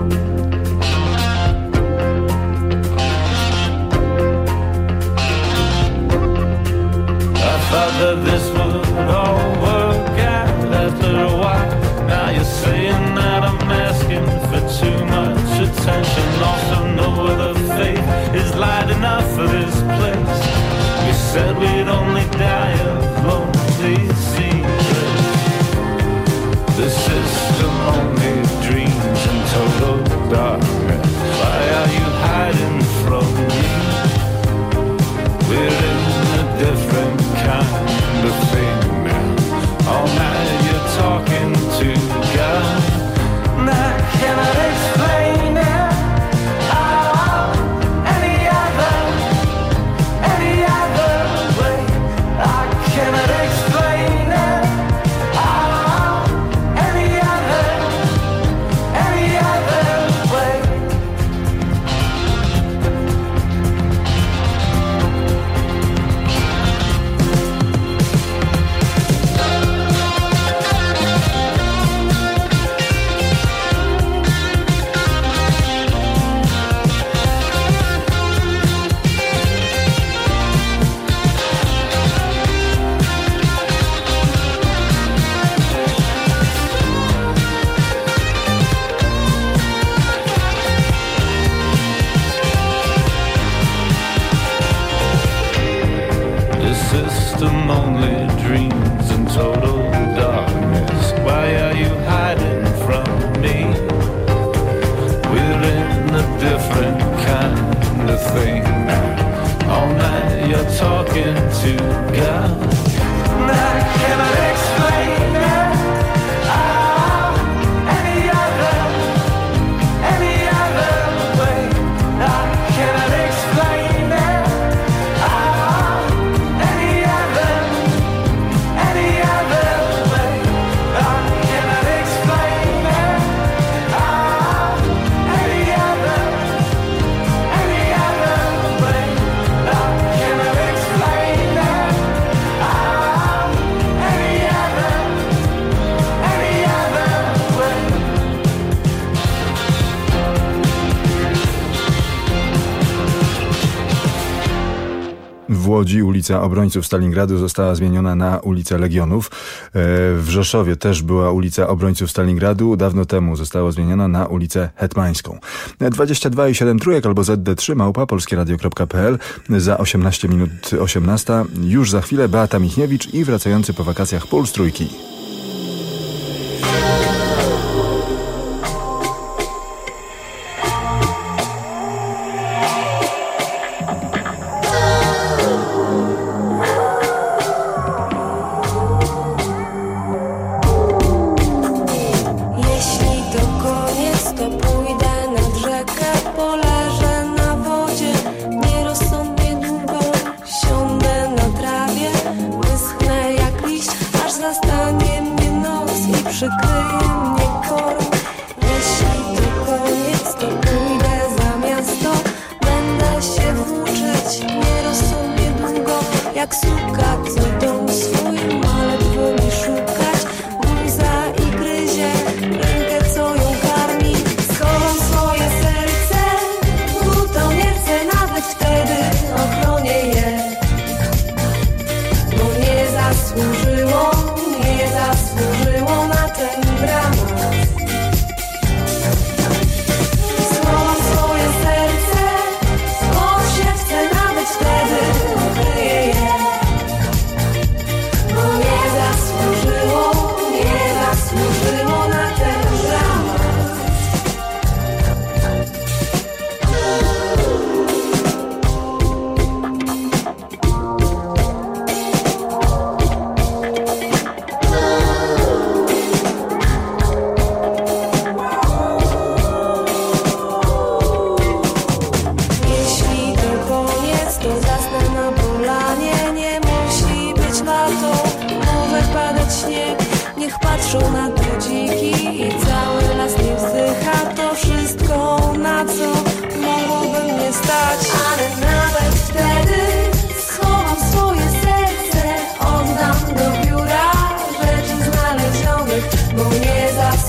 I thought that this would all work out after a while. Now you're saying that I'm asking for too much attention. Also no other faith is light enough for this place. We said we'd only die of lonely secrets. The system only dreams in total darkness. Why are you hiding from me? We're in a different kind of thing now. All night you're talking to God. And I cannot explain it. Any other way. I cannot explain it. Any other way. The system only dreams in total darkness. Why are you hiding from me? We're in a different kind of thing now. All night you're talking to God. And I cannot explain it. Any other way. I cannot explain it. Any other way. I cannot explain it. Any other way. I cannot explain it. Any other way. W Łodzi ulica Obrońców Stalingradu została zmieniona na ulicę Legionów. W Rzeszowie też była ulica Obrońców Stalingradu. Dawno temu została zmieniona na ulicę Hetmańską. 22 i 7 trójek albo ZD3 @polskieradio.pl. Za 18 minut 18. Już za chwilę Beata Michniewicz i wracający po wakacjach Puls Trójki. Jeśli to koniec, to pójdę nad rzekę, poleżę na wodzie, nierozsądnie długo siądę na trawie, wyschnę jak liść, aż zastanie mnie noc i przykryje mnie korą. Jeśli to koniec, to pójdę za miasto, będę się włóczyć nierozsądnie długo, jak suka, co dom swój malet woli szukać, łza i gryzie rękę, co ją karmi. Schowam swoje serce, to nie chcę nawet wtedy ochronię je, bo nie zasłużyło na ten dramat. Schowam swoje serce, skąd się chcę nawet wtedy ukryję je, bo nie zasłużyło na ten dramat. Jeśli to koniec, to zasnę na polanie. Nie musi być lato, może padać śnieg. Niech patrzą na to dziki i cały las nie wzdycha. To wszystko, na co mogłoby mnie stać. Ale nawet wtedy schowam swoje serce, oddam do biura rzeczy znalezionych, bo nie zasłużyło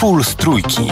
Puls Trójki.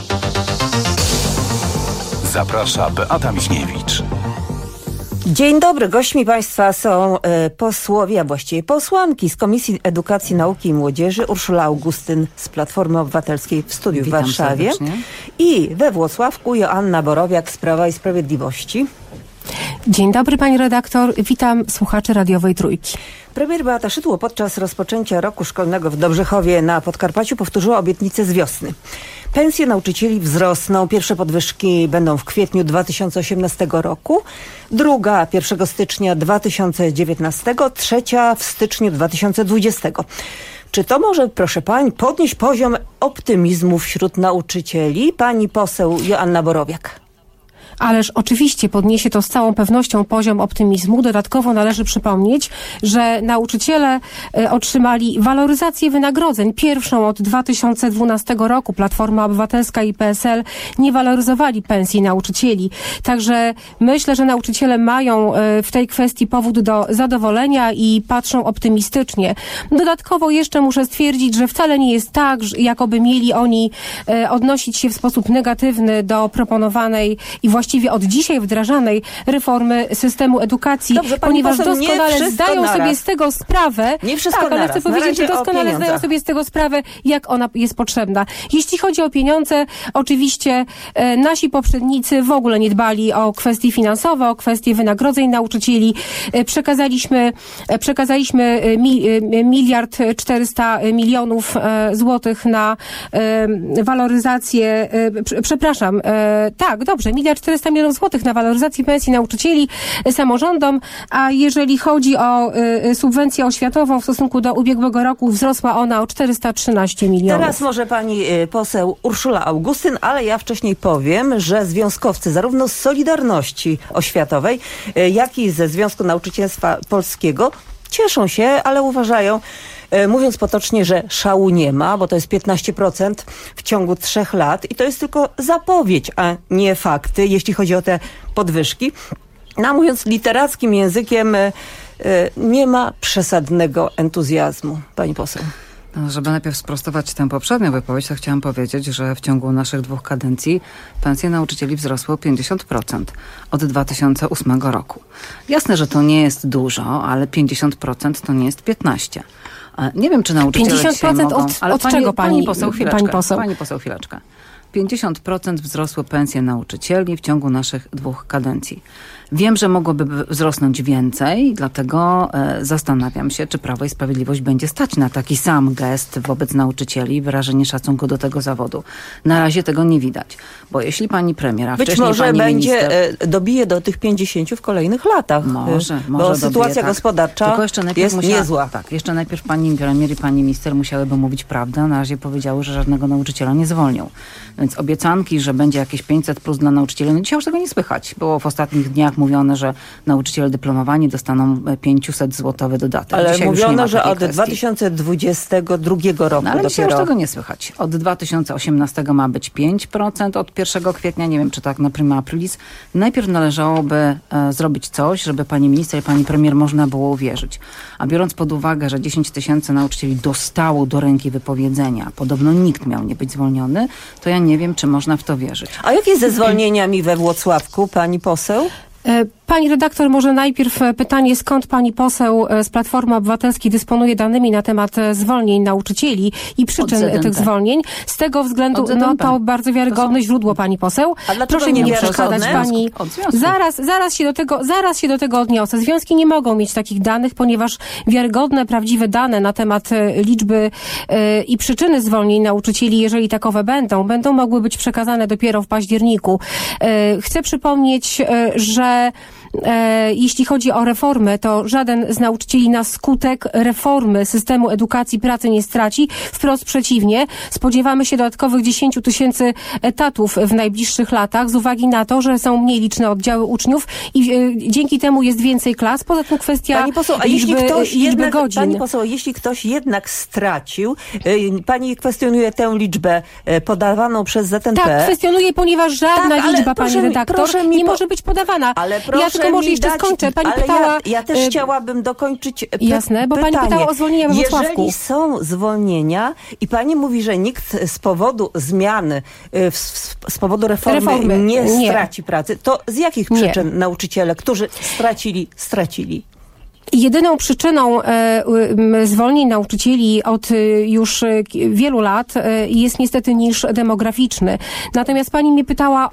Zaprasza Beata Michniewicz. Dzień dobry. Gośćmi Państwa są posłowie, a właściwie posłanki z Komisji Edukacji, Nauki i Młodzieży. Urszula Augustyn z Platformy Obywatelskiej w studiu w Warszawie. Serdecznie. I we Włocławku Joanna Borowiak z Prawa i Sprawiedliwości. Dzień dobry pani redaktor, witam słuchaczy radiowej Trójki. Premier Beata Szydło podczas rozpoczęcia roku szkolnego w Dobrzechowie na Podkarpaciu powtórzyła obietnicę z wiosny. Pensje nauczycieli wzrosną, pierwsze podwyżki będą w kwietniu 2018 roku, druga 1 stycznia 2019, trzecia w styczniu 2020. Czy to może, proszę pań, podnieść poziom optymizmu wśród nauczycieli? Pani poseł Joanna Borowiak. Ależ oczywiście podniesie to z całą pewnością poziom optymizmu. Dodatkowo należy przypomnieć, że nauczyciele otrzymali waloryzację wynagrodzeń. Pierwszą od 2012 roku. Platforma Obywatelska i PSL nie waloryzowali pensji nauczycieli. Także myślę, że nauczyciele mają w tej kwestii powód do zadowolenia i patrzą optymistycznie. Dodatkowo jeszcze muszę stwierdzić, że wcale nie jest tak, jakoby mieli oni odnosić się w sposób negatywny do proponowanej i właściwie od dzisiaj wdrażanej reformy systemu edukacji, dobrze, ponieważ poseł, doskonale zdają sobie z tego sprawę. Nie wszystko tak, ale chcę powiedzieć, że doskonale zdają sobie z tego sprawę, jak ona jest potrzebna. Jeśli chodzi o pieniądze, oczywiście nasi poprzednicy w ogóle nie dbali o kwestie finansowe, o kwestie wynagrodzeń nauczycieli. Przekazaliśmy 1 400 milionów złotych na waloryzację, tak, dobrze, 1 400 milionów złotych na waloryzację pensji nauczycieli samorządom, a jeżeli chodzi o subwencję oświatową w stosunku do ubiegłego roku, wzrosła ona o 413 milionów. Teraz może pani poseł Urszula Augustyn, ale ja wcześniej powiem, że związkowcy zarówno z Solidarności Oświatowej, jak i ze Związku Nauczycielstwa Polskiego cieszą się, ale uważają, mówiąc potocznie, że szału nie ma, bo to jest 15% w ciągu 3 lat i to jest tylko zapowiedź, a nie fakty, jeśli chodzi o te podwyżki. No, mówiąc literackim językiem, nie ma przesadnego entuzjazmu. Pani poseł. No, żeby najpierw sprostować tę poprzednią wypowiedź, to chciałam powiedzieć, że w ciągu naszych 2 kadencji pensje nauczycieli wzrosły o 50% od 2008 roku. Jasne, że to nie jest dużo, ale 50% to nie jest 15%. Nie wiem, czy nauczyciele 50% mogą... Ale od czego pani poseł? Pani poseł, chwileczkę. 50% wzrosły pensje nauczycieli w ciągu naszych 2 kadencji. Wiem, że mogłoby wzrosnąć więcej, dlatego zastanawiam się, czy Prawo i Sprawiedliwość będzie stać na taki sam gest wobec nauczycieli, wyrażenie szacunku do tego zawodu. Na razie tego nie widać, bo jeśli pani premier, a wcześniej być może pani będzie minister... dobije do tych 50 w kolejnych latach. Może bo sytuacja dobije, gospodarcza tylko jeszcze jest niezła. Tak, jeszcze najpierw pani premier i pani minister musiałyby mówić prawdę, na razie powiedziały, że żadnego nauczyciela nie zwolnią. Więc obiecanki, że będzie jakieś 500+ dla nauczycieli, no dzisiaj już tego nie słychać. Było w ostatnich dniach mówione, że nauczyciele dyplomowani dostaną 500 złotowy dodatek. Ale dzisiaj mówiono, że od kwestii. 2022 roku ale dzisiaj dopiero... już tego nie słychać. Od 2018 ma być 5%, od 1 kwietnia, nie wiem czy tak na prima aprilis. Najpierw należałoby zrobić coś, żeby pani minister i pani premier można było uwierzyć. A biorąc pod uwagę, że 10 000 nauczycieli dostało do ręki wypowiedzenia, podobno nikt miał nie być zwolniony, to ja nie wiem, czy można w to wierzyć. A jak jest ze zwolnieniami we Włocławku, pani poseł? Pani redaktor, może najpierw pytanie, skąd pani poseł z Platformy Obywatelskiej dysponuje danymi na temat zwolnień nauczycieli i przyczyn tych zwolnień. Z tego względu, no to bardzo wiarygodne źródło, pani poseł. Proszę mi nie przeszkadzać, pani. Zaraz się do tego odniosę. Związki nie mogą mieć takich danych, ponieważ wiarygodne, prawdziwe dane na temat liczby i przyczyny zwolnień nauczycieli, jeżeli takowe będą mogły być przekazane dopiero w październiku. Chcę przypomnieć, że jeśli chodzi o reformę, to żaden z nauczycieli na skutek reformy systemu edukacji pracy nie straci. Wprost przeciwnie. Spodziewamy się dodatkowych 10 000 etatów w najbliższych latach z uwagi na to, że są mniej liczne oddziały uczniów i dzięki temu jest więcej klas. Poza tym kwestia pani poseł, liczby godzin. Pani poseł, jeśli ktoś jednak stracił, pani kwestionuje tę liczbę podawaną przez ZNP. Tak, kwestionuję, ponieważ żadna liczba, pani redaktor, nie może być podawana. Ale proszę tylko może jeszcze skończę. Pani pytała... Ja też chciałabym dokończyć Jasne, bo pani pytała o zwolnienia we Włocławku. Jeżeli są zwolnienia i pani mówi, że nikt z powodu zmiany, z powodu reformy nie straci pracy, to z jakich przyczyn nauczyciele, którzy stracili? Jedyną przyczyną zwolnień nauczycieli od już wielu lat jest niestety niż demograficzny. Natomiast pani mnie pytała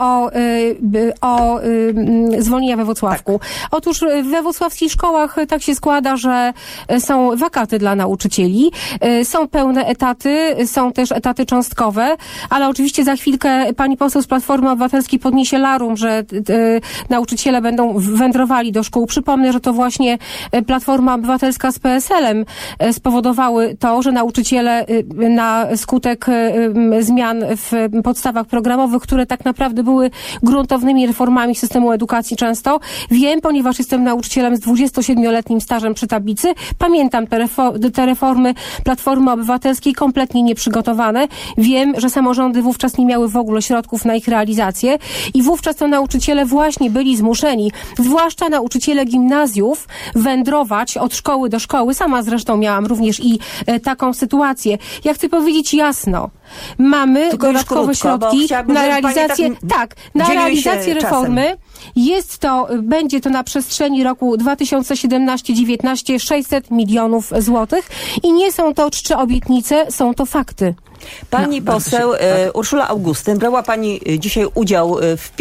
o zwolnienia we Włocławku. Tak. Otóż we włocławskich szkołach tak się składa, że są wakaty dla nauczycieli, są pełne etaty, są też etaty cząstkowe, ale oczywiście za chwilkę pani poseł z Platformy Obywatelskiej podniesie larum, że nauczyciele będą wędrowali do szkół. Przypomnę, że to właśnie Platforma Obywatelska z PSL-em spowodowały to, że nauczyciele na skutek zmian w podstawach programowych, które tak naprawdę były gruntownymi reformami systemu edukacji często, wiem, ponieważ jestem nauczycielem z 27-letnim stażem przy tablicy, pamiętam te reformy Platformy Obywatelskiej kompletnie nieprzygotowane. Wiem, że samorządy wówczas nie miały w ogóle środków na ich realizację i wówczas to nauczyciele właśnie byli zmuszeni, zwłaszcza nauczyciele gimnazjów, wędrować od szkoły do szkoły. Sama zresztą miałam również i taką sytuację. Ja chcę powiedzieć jasno, mamy dodatkowe środki na realizację, na realizację reformy. Będzie to na przestrzeni roku 2017-19 600 milionów złotych i nie są to czcze obietnice, są to fakty. Pani poseł Urszula Augustyn, brała pani dzisiaj udział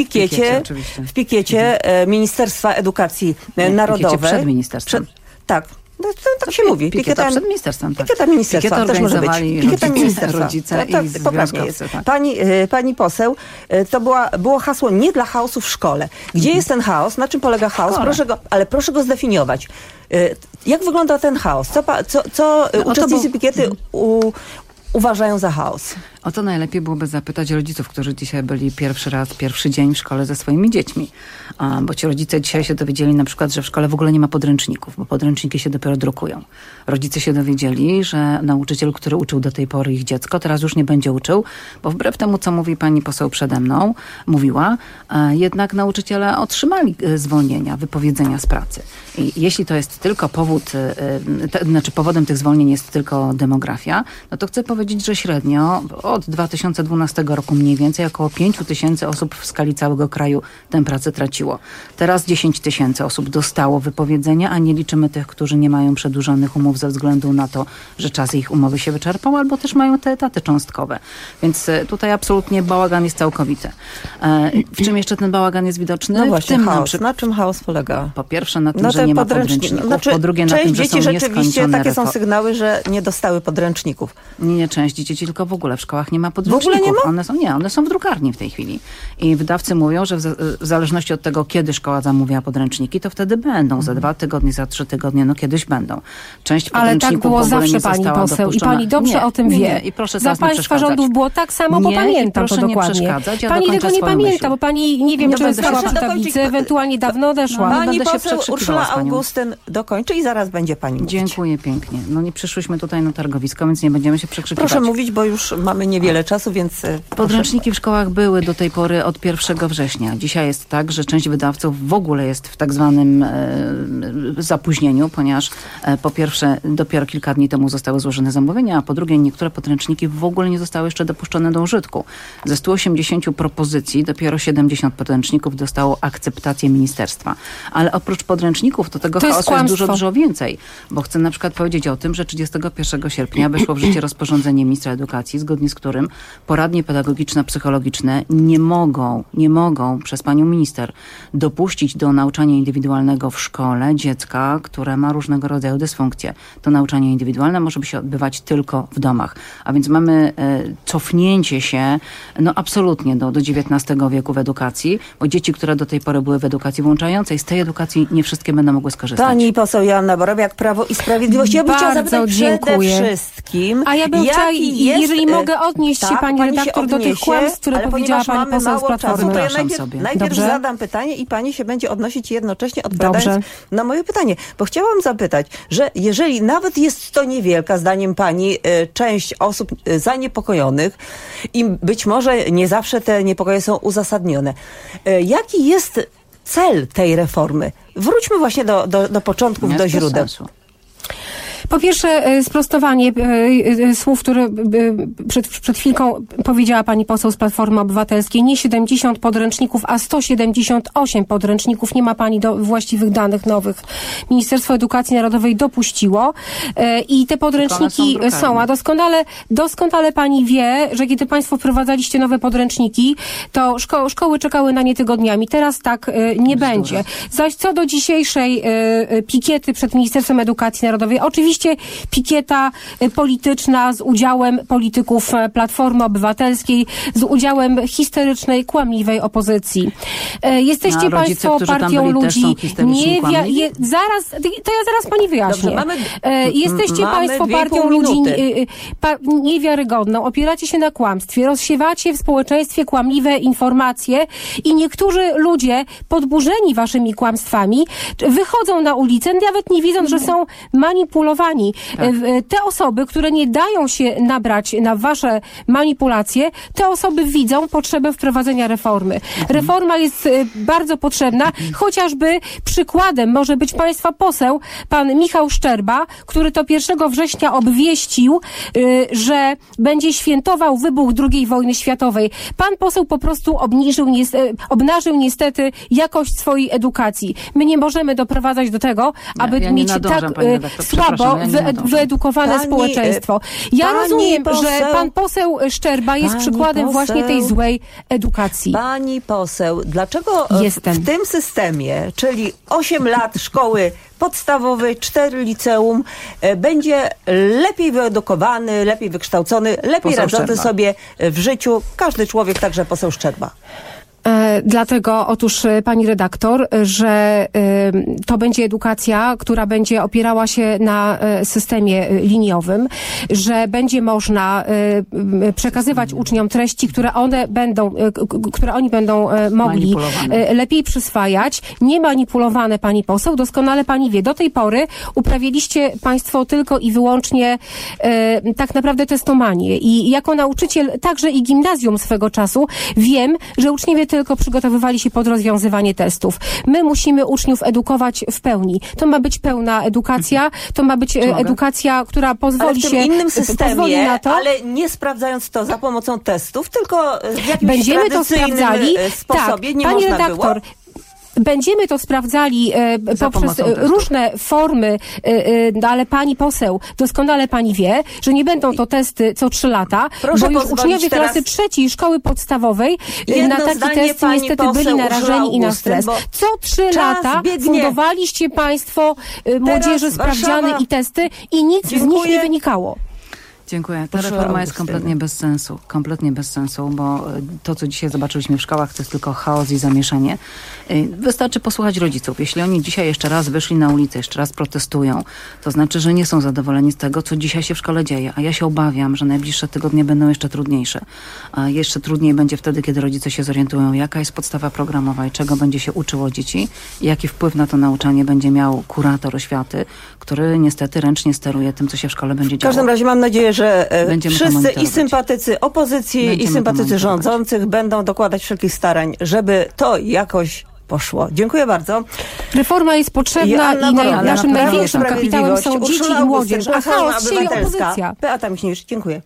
w pikiecie Ministerstwa Edukacji Narodowej. Przed ministerstwem. Tak się mówi. Pikieta przed ministerstwem. Tak. Pikieta ministerstwa, też może być. Pikieta ministerstwa. Rodzice i poprawnie jest. Tak. Pani poseł, to było hasło nie dla chaosu w szkole. Gdzie jest ten chaos? Na czym polega chaos? Proszę go zdefiniować. Jak wygląda ten chaos? Co uczestnicy pikiety uważają za chaos? O to najlepiej byłoby zapytać rodziców, którzy dzisiaj byli pierwszy dzień w szkole ze swoimi dziećmi. Bo ci rodzice dzisiaj się dowiedzieli na przykład, że w szkole w ogóle nie ma podręczników, bo podręczniki się dopiero drukują. Rodzice się dowiedzieli, że nauczyciel, który uczył do tej pory ich dziecko, teraz już nie będzie uczył, bo wbrew temu, co mówi pani poseł przede mną, jednak nauczyciele otrzymali zwolnienia, wypowiedzenia z pracy. I jeśli to jest tylko powodem tych zwolnień jest tylko demografia, no to chcę powiedzieć, że średnio od 2012 roku mniej więcej około 5 000 osób w skali całego kraju tę pracę traciło. Teraz 10 000 osób dostało wypowiedzenia, a nie liczymy tych, którzy nie mają przedłużonych umów ze względu na to, że czas ich umowy się wyczerpał, albo też mają te etaty cząstkowe. Więc tutaj absolutnie bałagan jest całkowity. W czym jeszcze ten bałagan jest widoczny? No właśnie, chaos. Na czym chaos polega? Po pierwsze na tym, że nie ma podręczników. Po drugie na tym, że są nieskończone rzeczywiście takie są sygnały, że nie dostały podręczników. Nie część dzieci, tylko w ogóle w szkołach nie ma podręczników. W ogóle nie ma? One są w drukarni w tej chwili. I wydawcy mówią, że w zależności od tego, kiedy szkoła zamówiła podręczniki, to wtedy będą. Za 2 tygodnie, za 3 tygodnie, kiedyś będą. Część podręczników było w ogóle zawsze, nie pani została poseł. dopuszczona. I pani dobrze o tym wie. I proszę za państwa rządów było tak samo, bo pamiętam to dokładnie. Pani tego nie pamięta, bo pani nie wiem, czy stała przy tablicy, ewentualnie dawno odeszła. Pani poseł Urszula Augustyn dokończy i zaraz będzie pani mówić. Dziękuję pięknie. Nie przyszłyśmy tutaj na targowisko, więc nie będziemy się przekrzykiwać. Proszę mówić, bo już mamy niewiele czasu, więc... Podręczniki w szkołach były do tej pory od 1 września. Dzisiaj jest tak, że część wydawców w ogóle jest w tak zwanym zapóźnieniu, ponieważ po pierwsze dopiero kilka dni temu zostały złożone zamówienia, a po drugie niektóre podręczniki w ogóle nie zostały jeszcze dopuszczone do użytku. Ze 180 propozycji dopiero 70 podręczników dostało akceptację ministerstwa. Ale oprócz podręczników to tego chaosu jest dużo więcej. Bo chcę na przykład powiedzieć o tym, że 31 sierpnia weszło w życie rozporządzenie ministra edukacji, zgodnie z którym poradnie pedagogiczno-psychologiczne nie mogą przez panią minister dopuścić do nauczania indywidualnego w szkole dziecka, które ma różnego rodzaju dysfunkcje. To nauczanie indywidualne może się odbywać tylko w domach. A więc mamy cofnięcie się absolutnie do XIX wieku w edukacji, bo dzieci, które do tej pory były w edukacji włączającej, z tej edukacji nie wszystkie będą mogły skorzystać. Pani poseł Joanna Borowiak, Prawo i Sprawiedliwość. Ja bym chciała zapytać przede wszystkim, a ja bym chciała, jeżeli mogę odnieść się, pani redaktor, do tych kłamstw, które powiedziała pani poseł z Platformy. To ja najpierw zadam pytanie i pani się będzie odnosić jednocześnie odpowiadając na moje pytanie. Bo chciałam zapytać, że jeżeli nawet jest to niewielka, zdaniem pani, część osób zaniepokojonych i być może nie zawsze te niepokoje są uzasadnione. Jaki jest cel tej reformy? Wróćmy właśnie do początków, do źródeł. Po pierwsze, sprostowanie słów, które przed chwilką powiedziała pani poseł z Platformy Obywatelskiej. Nie 70 podręczników, a 178 podręczników. Nie ma pani właściwych danych nowych. Ministerstwo Edukacji Narodowej dopuściło i te podręczniki są. A doskonale pani wie, że kiedy państwo wprowadzaliście nowe podręczniki, to szkoły czekały na nie tygodniami. Teraz tak nie będzie. Zaś co do dzisiejszej pikiety przed Ministerstwem Edukacji Narodowej, oczywiście pikieta polityczna z udziałem polityków Platformy Obywatelskiej, z udziałem histerycznej, kłamliwej opozycji. Jesteście państwo partią ludzi to ja zaraz pani wyjaśnię. Dobrze, jesteście państwo partią ludzi niewiarygodną, opieracie się na kłamstwie, rozsiewacie w społeczeństwie kłamliwe informacje i niektórzy ludzie podburzeni waszymi kłamstwami wychodzą na ulicę, nawet nie widząc, że są manipulowani. Te osoby, które nie dają się nabrać na wasze manipulacje, te osoby widzą potrzebę wprowadzenia reformy. Reforma jest bardzo potrzebna, chociażby przykładem może być państwa poseł, pan Michał Szczerba, który to 1 września obwieścił, że będzie świętował wybuch II wojny światowej. Pan poseł po prostu obnażył niestety jakość swojej edukacji. My nie możemy doprowadzać do tego, aby mieć tak słabo wyedukowane społeczeństwo. Ja rozumiem, że pan poseł Szczerba jest przykładem właśnie tej złej edukacji. Pani poseł, dlaczego w tym systemie, czyli 8 lat szkoły podstawowej, 4 liceum, będzie lepiej wyedukowany, lepiej wykształcony, lepiej radzący sobie w życiu każdy człowiek, także poseł Szczerba? Dlatego, otóż pani redaktor, że to będzie edukacja, która będzie opierała się na systemie liniowym, że będzie można przekazywać uczniom treści, które oni będą mogli lepiej przyswajać, nie manipulowane, pani poseł, doskonale pani wie. Do tej pory uprawialiście państwo tylko i wyłącznie tak naprawdę testomanię i jako nauczyciel także i gimnazjum swego czasu wiem, że uczniowie tylko przygotowywali się pod rozwiązywanie testów. My musimy uczniów edukować w pełni. To ma być pełna edukacja, to ma być edukacja, która pozwoli się... w innym systemie, na to, ale nie sprawdzając to za pomocą testów, tylko w jakimś będziemy to sprawdzali. sposobie, tak, nie pani można redaktor, było? Będziemy to sprawdzali poprzez różne formy, ale pani poseł, doskonale pani wie, że nie będą to testy co 3 lata, bo już uczniowie klasy 3 szkoły podstawowej na taki test niestety byli narażeni i na stres. Co 3 lata fundowaliście państwo młodzieży sprawdziany i testy i nic z nich nie wynikało. Dziękuję. Ta reforma jest kompletnie bez sensu, bo to, co dzisiaj zobaczyliśmy w szkołach, to jest tylko chaos i zamieszanie. Wystarczy posłuchać rodziców. Jeśli oni dzisiaj jeszcze raz wyszli na ulicę, jeszcze raz protestują, to znaczy, że nie są zadowoleni z tego, co dzisiaj się w szkole dzieje. A ja się obawiam, że najbliższe tygodnie będą jeszcze trudniejsze. A jeszcze trudniej będzie wtedy, kiedy rodzice się zorientują, jaka jest podstawa programowa i czego będzie się uczyło dzieci i jaki wpływ na to nauczanie będzie miał kurator oświaty, który niestety ręcznie steruje tym, co się w szkole będzie działo. W każdym razie mam nadzieję, że wszyscy i sympatycy opozycji, i sympatycy rządzących będą dokładać wszelkich starań, żeby to jakoś poszło. Dziękuję bardzo. Reforma jest potrzebna i naszym największym kapitałem są dzieci i młodzież, a chaos sieje opozycja. Beata Miśniewicz, dziękuję.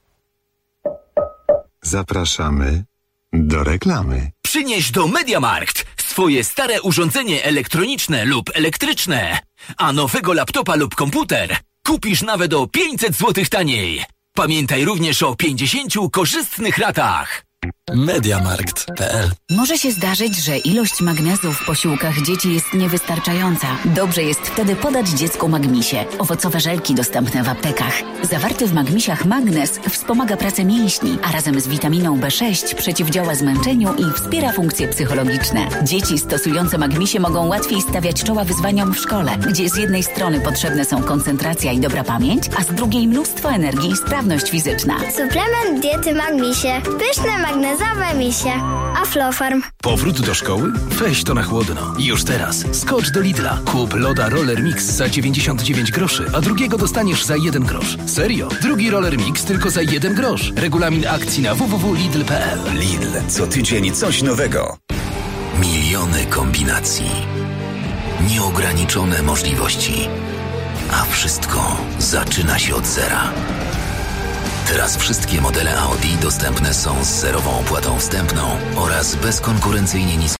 Zapraszamy do reklamy. Przynieś do MediaMarkt swoje stare urządzenie elektroniczne lub elektryczne, a nowego laptopa lub komputer kupisz nawet o 500 zł taniej. Pamiętaj również o 50 korzystnych ratach. MediaMarkt.pl. Może się zdarzyć, że ilość magnezu w posiłkach dzieci jest niewystarczająca. Dobrze jest wtedy podać dziecku Magmisie. Owocowe żelki dostępne w aptekach. Zawarty w Magmisiach magnez wspomaga pracę mięśni, a razem z witaminą B6 przeciwdziała zmęczeniu i wspiera funkcje psychologiczne. Dzieci stosujące Magmisie mogą łatwiej stawiać czoła wyzwaniom w szkole, gdzie z jednej strony potrzebne są koncentracja i dobra pamięć, a z drugiej mnóstwo energii i sprawność fizyczna. Suplement diety Magmisie. Pyszne magnezowe misie. Aflofarm. Powrót do szkoły? Weź to na chłodno. Już teraz. Skocz do Lidla. Kup loda Roller Mix za 99 groszy, a drugiego dostaniesz za 1 grosz. Serio? Drugi Roller Mix tylko za 1 grosz. Regulamin akcji na www.lidl.pl. Lidl. Co tydzień coś nowego. Miliony kombinacji. Nieograniczone możliwości. A wszystko zaczyna się od zera. Teraz wszystkie modele Audi dostępne są z zerową opłatą wstępną oraz bezkonkurencyjnie niską